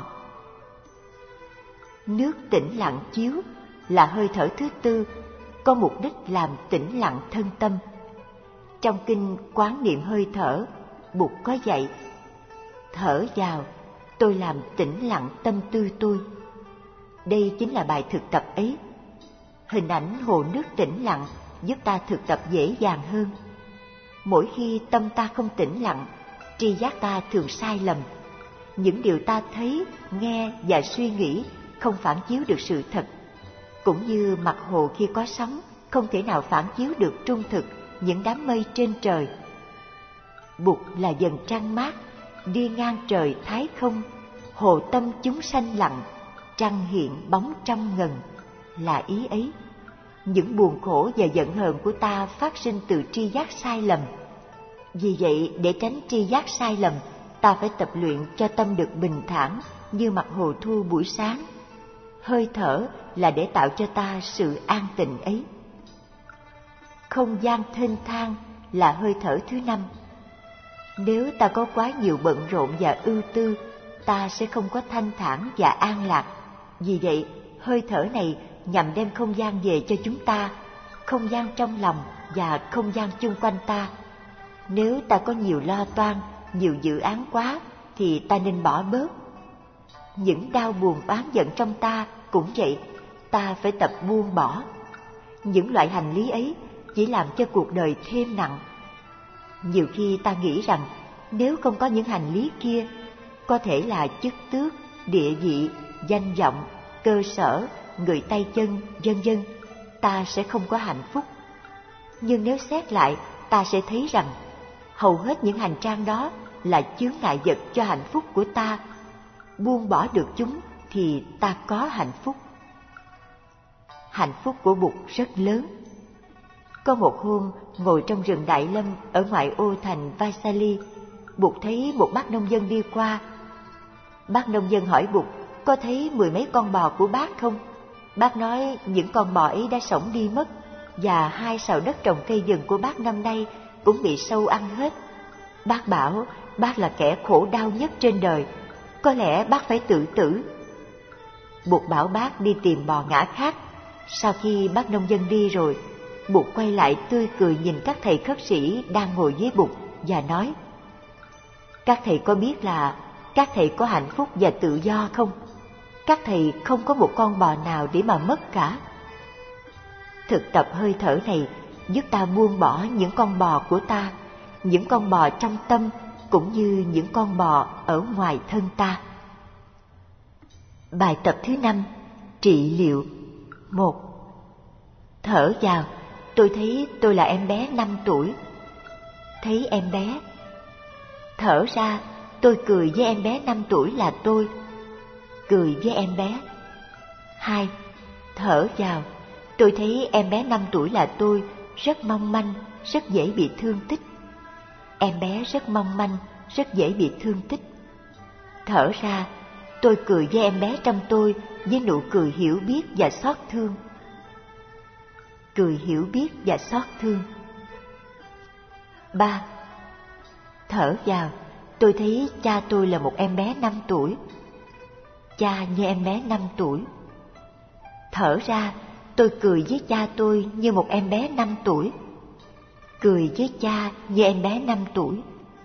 Nước tĩnh lặng chiếu là hơi thở thứ tư, có mục đích làm tĩnh lặng thân tâm. Trong kinh Quán Niệm Hơi Thở, Bụt có dạy: thở vào, tôi làm tĩnh lặng tâm tư tôi. Đây chính là bài thực tập ấy. Hình ảnh hồ nước tĩnh lặng giúp ta thực tập dễ dàng hơn. Mỗi khi tâm ta không tĩnh lặng, tri giác ta thường sai lầm. Những điều ta thấy, nghe và suy nghĩ không phản chiếu được sự thật. Cũng như mặt hồ khi có sóng không thể nào phản chiếu được trung thực những đám mây trên trời. Bụt là dần trăng mát, đi ngang trời thái không, hồ tâm chúng sanh lặng, trăng hiện bóng trăm ngần, là ý ấy. Những buồn khổ và giận hờn của ta phát sinh từ tri giác sai lầm. Vì vậy, để tránh tri giác sai lầm, ta phải tập luyện cho tâm được bình thản như mặt hồ thu buổi sáng. Hơi thở là để tạo cho ta sự an tịnh ấy. Không gian thênh thang là hơi thở thứ năm. Nếu ta có quá nhiều bận rộn và ưu tư, ta sẽ không có thanh thản và an lạc. Vì vậy, hơi thở này nhằm đem không gian về cho chúng ta, không gian trong lòng và không gian chung quanh ta. Nếu ta có nhiều lo toan, nhiều dự án quá, thì ta nên bỏ bớt. Những đau buồn oán giận trong ta cũng vậy, ta phải tập buông bỏ. Những loại hành lý ấy chỉ làm cho cuộc đời thêm nặng. Nhiều khi ta nghĩ rằng nếu không có những hành lý kia, có thể là chức tước, địa vị, danh vọng, cơ sở, người tay chân, vân vân, ta sẽ không có hạnh phúc. Nhưng nếu xét lại, ta sẽ thấy rằng hầu hết những hành trang đó là chướng ngại vật cho hạnh phúc của ta. Buông bỏ được chúng thì ta có hạnh phúc. Hạnh phúc của Bụt rất lớn. Có một hôm, ngồi trong rừng Đại Lâm ở ngoại ô thành Vaisali, Bụt thấy một bác nông dân đi qua. Bác nông dân hỏi Bụt, có thấy mười mấy con bò của bác không? Bác nói những con bò ấy đã sõng đi mất, và hai sào đất trồng cây vừng của bác năm nay cũng bị sâu ăn hết. Bác bảo bác là kẻ khổ đau nhất trên đời, có lẽ bác phải tự tử. Bụt bảo bác đi tìm bò ngã khác. Sau khi bác nông dân đi rồi, Bụt quay lại tươi cười nhìn các thầy khất sĩ đang ngồi với Bụt và nói: các thầy có biết là các thầy có hạnh phúc và tự do không? Các thầy không có một con bò nào để mà mất cả. Thực tập hơi thở này giúp ta buông bỏ những con bò của ta, những con bò trong tâm cũng như những con bò ở ngoài thân ta. Bài tập thứ năm, trị liệu. Một. Thở vào, tôi thấy tôi là em bé năm tuổi. Thấy em bé. Thở ra, tôi cười với em bé năm tuổi là tôi. Cười với em bé. Hai. Thở vào, tôi thấy em bé năm tuổi là tôi, rất mong manh, rất dễ bị thương tích. Em bé rất mong manh, rất dễ bị thương tích. Thở ra, tôi cười với em bé trong tôi với nụ cười hiểu biết và xót thương. Cười hiểu biết và xót thương. Ba. Thở vào, tôi thấy cha tôi là một em bé năm tuổi. Cha như em bé năm tuổi. Thở ra, tôi cười với cha tôi như một em bé năm tuổi. Cười với cha như em bé năm tuổi.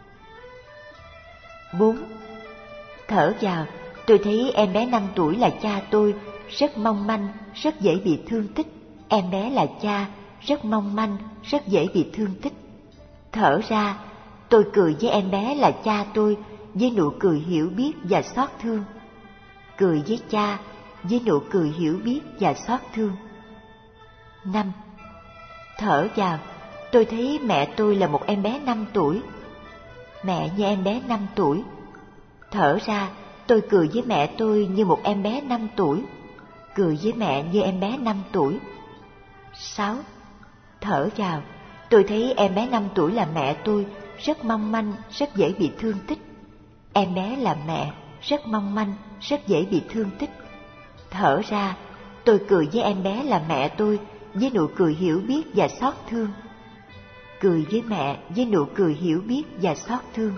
Bốn. Thở vào, tôi thấy em bé năm tuổi là cha tôi, rất mong manh, rất dễ bị thương tích. Em bé là cha, rất mong manh, rất dễ bị thương tích. Thở ra, tôi cười với em bé là cha tôi với nụ cười hiểu biết và xót thương. Cười với cha với nụ cười hiểu biết và xót thương. Năm. Thở vào, tôi thấy mẹ tôi là một em bé năm tuổi. Mẹ như em bé năm tuổi. Thở ra, tôi cười với mẹ tôi như một em bé năm tuổi. Cười với mẹ như em bé năm tuổi. Sáu. Thở vào, tôi thấy em bé năm tuổi là mẹ tôi, rất mong manh, rất dễ bị thương tích. Em bé là mẹ, rất mong manh, rất dễ bị thương tích. Thở ra, tôi cười với em bé là mẹ tôi với nụ cười hiểu biết và xót thương. Cười với mẹ với nụ cười hiểu biết và xót thương.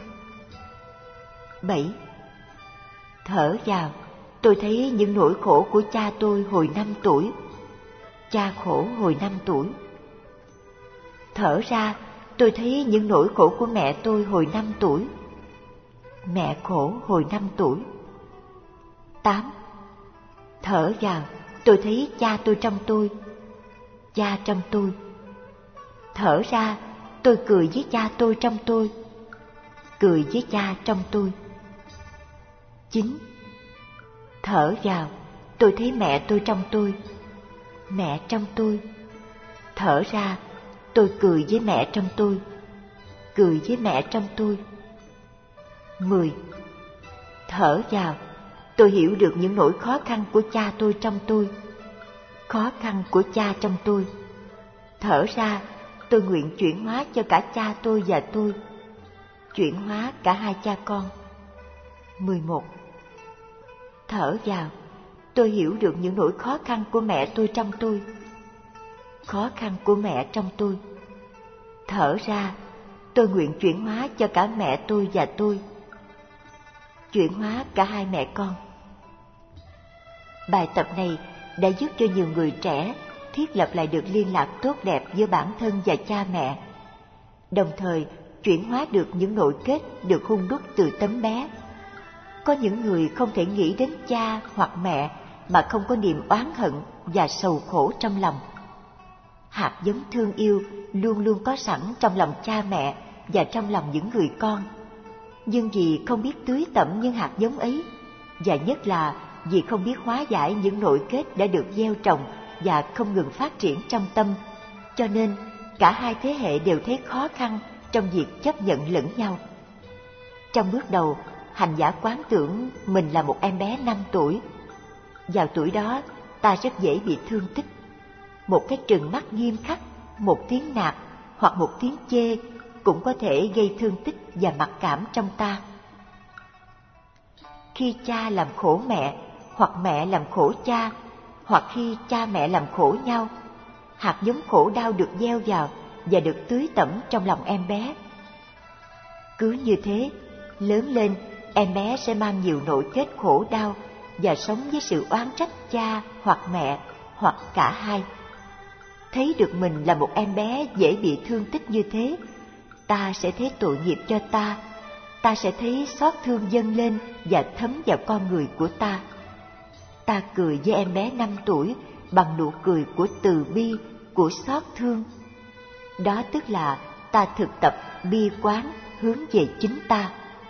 Bảy. Thở vào, tôi thấy những nỗi khổ của cha tôi hồi năm tuổi. Cha khổ hồi năm tuổi. Thở ra, tôi thấy những nỗi khổ của mẹ tôi hồi năm tuổi. Mẹ khổ hồi năm tuổi. Tám. Thở vào, tôi thấy cha tôi trong tôi. Cha trong tôi. Thở ra, tôi cười với cha tôi trong tôi. Cười với cha trong tôi. Chín. Thở vào, tôi thấy mẹ tôi trong tôi. Mẹ trong tôi. Thở ra, tôi cười với mẹ trong tôi. Cười với mẹ trong tôi. Mười. Thở vào, tôi hiểu được những nỗi khó khăn của cha tôi trong tôi. Khó khăn của cha trong tôi. Thở ra, tôi nguyện chuyển hóa cho cả cha tôi và tôi. Chuyển hóa cả hai cha con. Mười một. Thở vào, tôi hiểu được những nỗi khó khăn của mẹ tôi trong tôi. Khó khăn của mẹ trong tôi. Thở ra, tôi nguyện chuyển hóa cho cả mẹ tôi và tôi. Chuyển hóa cả hai mẹ con. Bài tập này đã giúp cho nhiều người trẻ thiết lập lại được liên lạc tốt đẹp giữa bản thân và cha mẹ, đồng thời chuyển hóa được những nội kết được hun đúc từ tấm bé. Có những người không thể nghĩ đến cha hoặc mẹ mà không có niềm oán hận và sầu khổ trong lòng. Hạt giống thương yêu luôn luôn có sẵn trong lòng cha mẹ và trong lòng những người con. Nhưng vì không biết tưới tẩm những hạt giống ấy, và nhất là vì không biết hóa giải những nội kết đã được gieo trồng và không ngừng phát triển trong tâm, cho nên cả hai thế hệ đều thấy khó khăn trong việc chấp nhận lẫn nhau. Trong bước đầu, hành giả quán tưởng mình là một em bé năm tuổi. Vào tuổi đó, ta rất dễ bị thương tích. Một cái trừng mắt nghiêm khắc, một tiếng nạt hoặc một tiếng chê cũng có thể gây thương tích và mặc cảm trong ta. Khi cha làm khổ mẹ, hoặc mẹ làm khổ cha, hoặc khi cha mẹ làm khổ nhau, hạt giống khổ đau được gieo vào và được tưới tẩm trong lòng em bé. Cứ như thế, lớn lên, em bé sẽ mang nhiều nội kết khổ đau và sống với sự oán trách cha hoặc mẹ hoặc cả hai. Thấy được mình là một em bé dễ bị thương tích như thế, ta sẽ thấy tội nghiệp cho ta, ta sẽ thấy xót thương dâng lên và thấm vào con người của ta. Ta cười với em bé năm tuổi bằng nụ cười của từ bi, của xót thương. Đó tức là ta thực tập bi quán hướng về chính ta.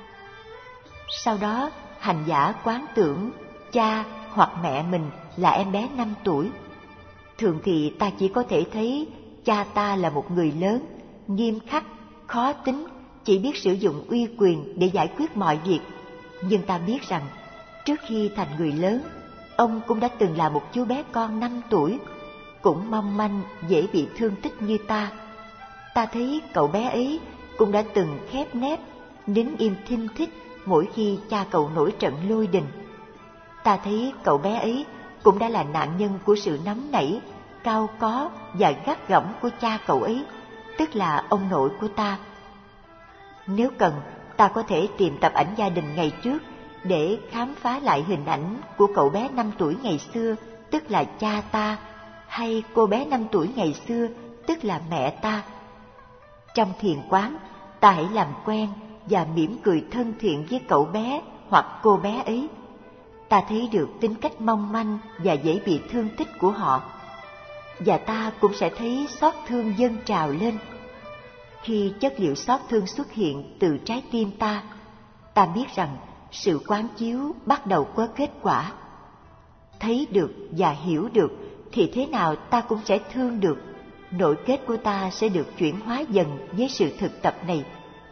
Sau đó, hành giả quán tưởng cha hoặc mẹ mình là em bé năm tuổi. Thường thì ta chỉ có thể thấy cha ta là một người lớn, nghiêm khắc, khó tính, chỉ biết sử dụng uy quyền để giải quyết mọi việc. Nhưng ta biết rằng, trước khi thành người lớn, ông cũng đã từng là một chú bé con năm tuổi, cũng mong manh, dễ bị thương tích như ta. Ta thấy cậu bé ấy cũng đã từng khép nép, nín im thinh thích mỗi khi cha cậu nổi trận lôi đình. Ta thấy cậu bé ấy cũng đã là nạn nhân của sự nóng nảy, cau có và gắt gỏng của cha cậu ấy, tức là ông nội của ta. Nếu cần, ta có thể tìm tập ảnh gia đình ngày trước để khám phá lại hình ảnh của cậu bé năm tuổi ngày xưa, tức là cha ta, hay cô bé năm tuổi ngày xưa, tức là mẹ ta. Trong thiền quán, ta hãy làm quen và mỉm cười thân thiện với cậu bé hoặc cô bé ấy. Ta thấy được tính cách mong manh và dễ bị thương tích của họ, và ta cũng sẽ thấy xót thương dâng trào lên. Khi chất liệu xót thương xuất hiện từ trái tim ta, ta biết rằng sự quán chiếu bắt đầu có kết quả. Thấy được và hiểu được thì thế nào ta cũng sẽ thương được. Nội kết của ta sẽ được chuyển hóa dần với sự thực tập này.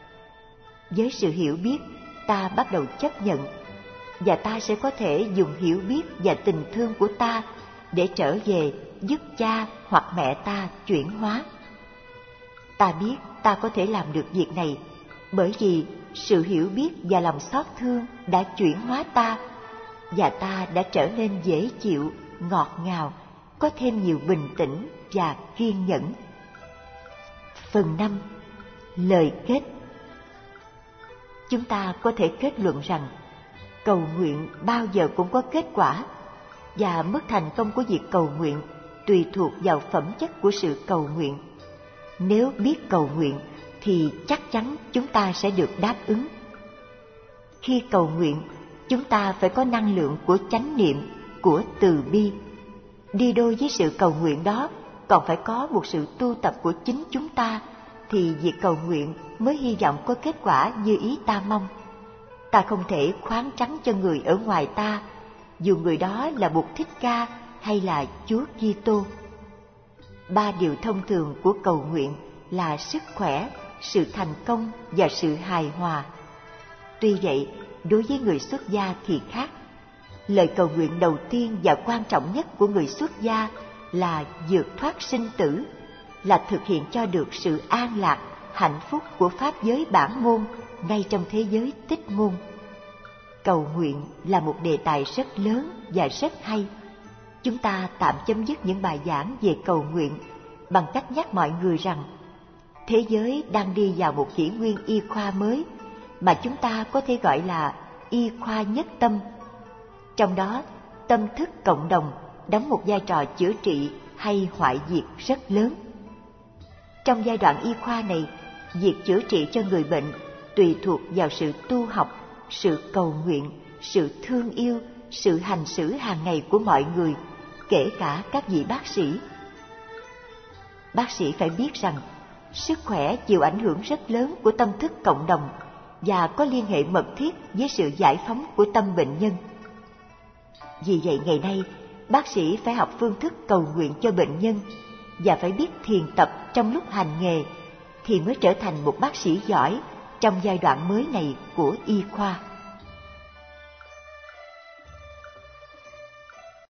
Với sự hiểu biết, ta bắt đầu chấp nhận, và ta sẽ có thể dùng hiểu biết và tình thương của ta để trở về giúp cha hoặc mẹ ta chuyển hóa. Ta biết ta có thể làm được việc này bởi vì sự hiểu biết và lòng xót thương đã chuyển hóa ta, và ta đã trở nên dễ chịu, ngọt ngào, có thêm nhiều bình tĩnh và kiên nhẫn. Phần năm. Lời kết. Chúng ta có thể kết luận rằng cầu nguyện bao giờ cũng có kết quả, và mức thành công của việc cầu nguyện tùy thuộc vào phẩm chất của sự cầu nguyện. Nếu biết cầu nguyện thì chắc chắn chúng ta sẽ được đáp ứng. Khi cầu nguyện, chúng ta phải có năng lượng của chánh niệm, của từ bi. Đi đôi với sự cầu nguyện đó còn phải có một sự tu tập của chính chúng ta, thì việc cầu nguyện mới hy vọng có kết quả như ý ta mong. Ta không thể khoán trắng cho người ở ngoài ta, dù người đó là Bụt Thích Ca hay là Chúa Kitô. Ba điều thông thường của cầu nguyện là sức khỏe, sự thành công và sự hài hòa. Tuy vậy, đối với người xuất gia thì khác. Lời cầu nguyện đầu tiên và quan trọng nhất của người xuất gia là vượt thoát sinh tử, là thực hiện cho được sự an lạc, hạnh phúc của pháp giới bản môn ngay trong thế giới tích môn. Cầu nguyện là một đề tài rất lớn và rất hay. Chúng ta tạm chấm dứt những bài giảng về cầu nguyện bằng cách nhắc mọi người rằng thế giới đang đi vào một kỷ nguyên y khoa mới mà chúng ta có thể gọi là y khoa nhất tâm. Trong đó, tâm thức cộng đồng đóng một vai trò chữa trị hay hoại diệt rất lớn. Trong giai đoạn y khoa này, việc chữa trị cho người bệnh tùy thuộc vào sự tu học, sự cầu nguyện, sự thương yêu, sự hành xử hàng ngày của mọi người, kể cả các vị bác sĩ. Bác sĩ phải biết rằng sức khỏe chịu ảnh hưởng rất lớn của tâm thức cộng đồng và có liên hệ mật thiết với sự giải phóng của tâm bệnh nhân. Vì vậy ngày nay, bác sĩ phải học phương thức cầu nguyện cho bệnh nhân và phải biết thiền tập trong lúc hành nghề thì mới trở thành một bác sĩ giỏi trong giai đoạn mới này của y khoa.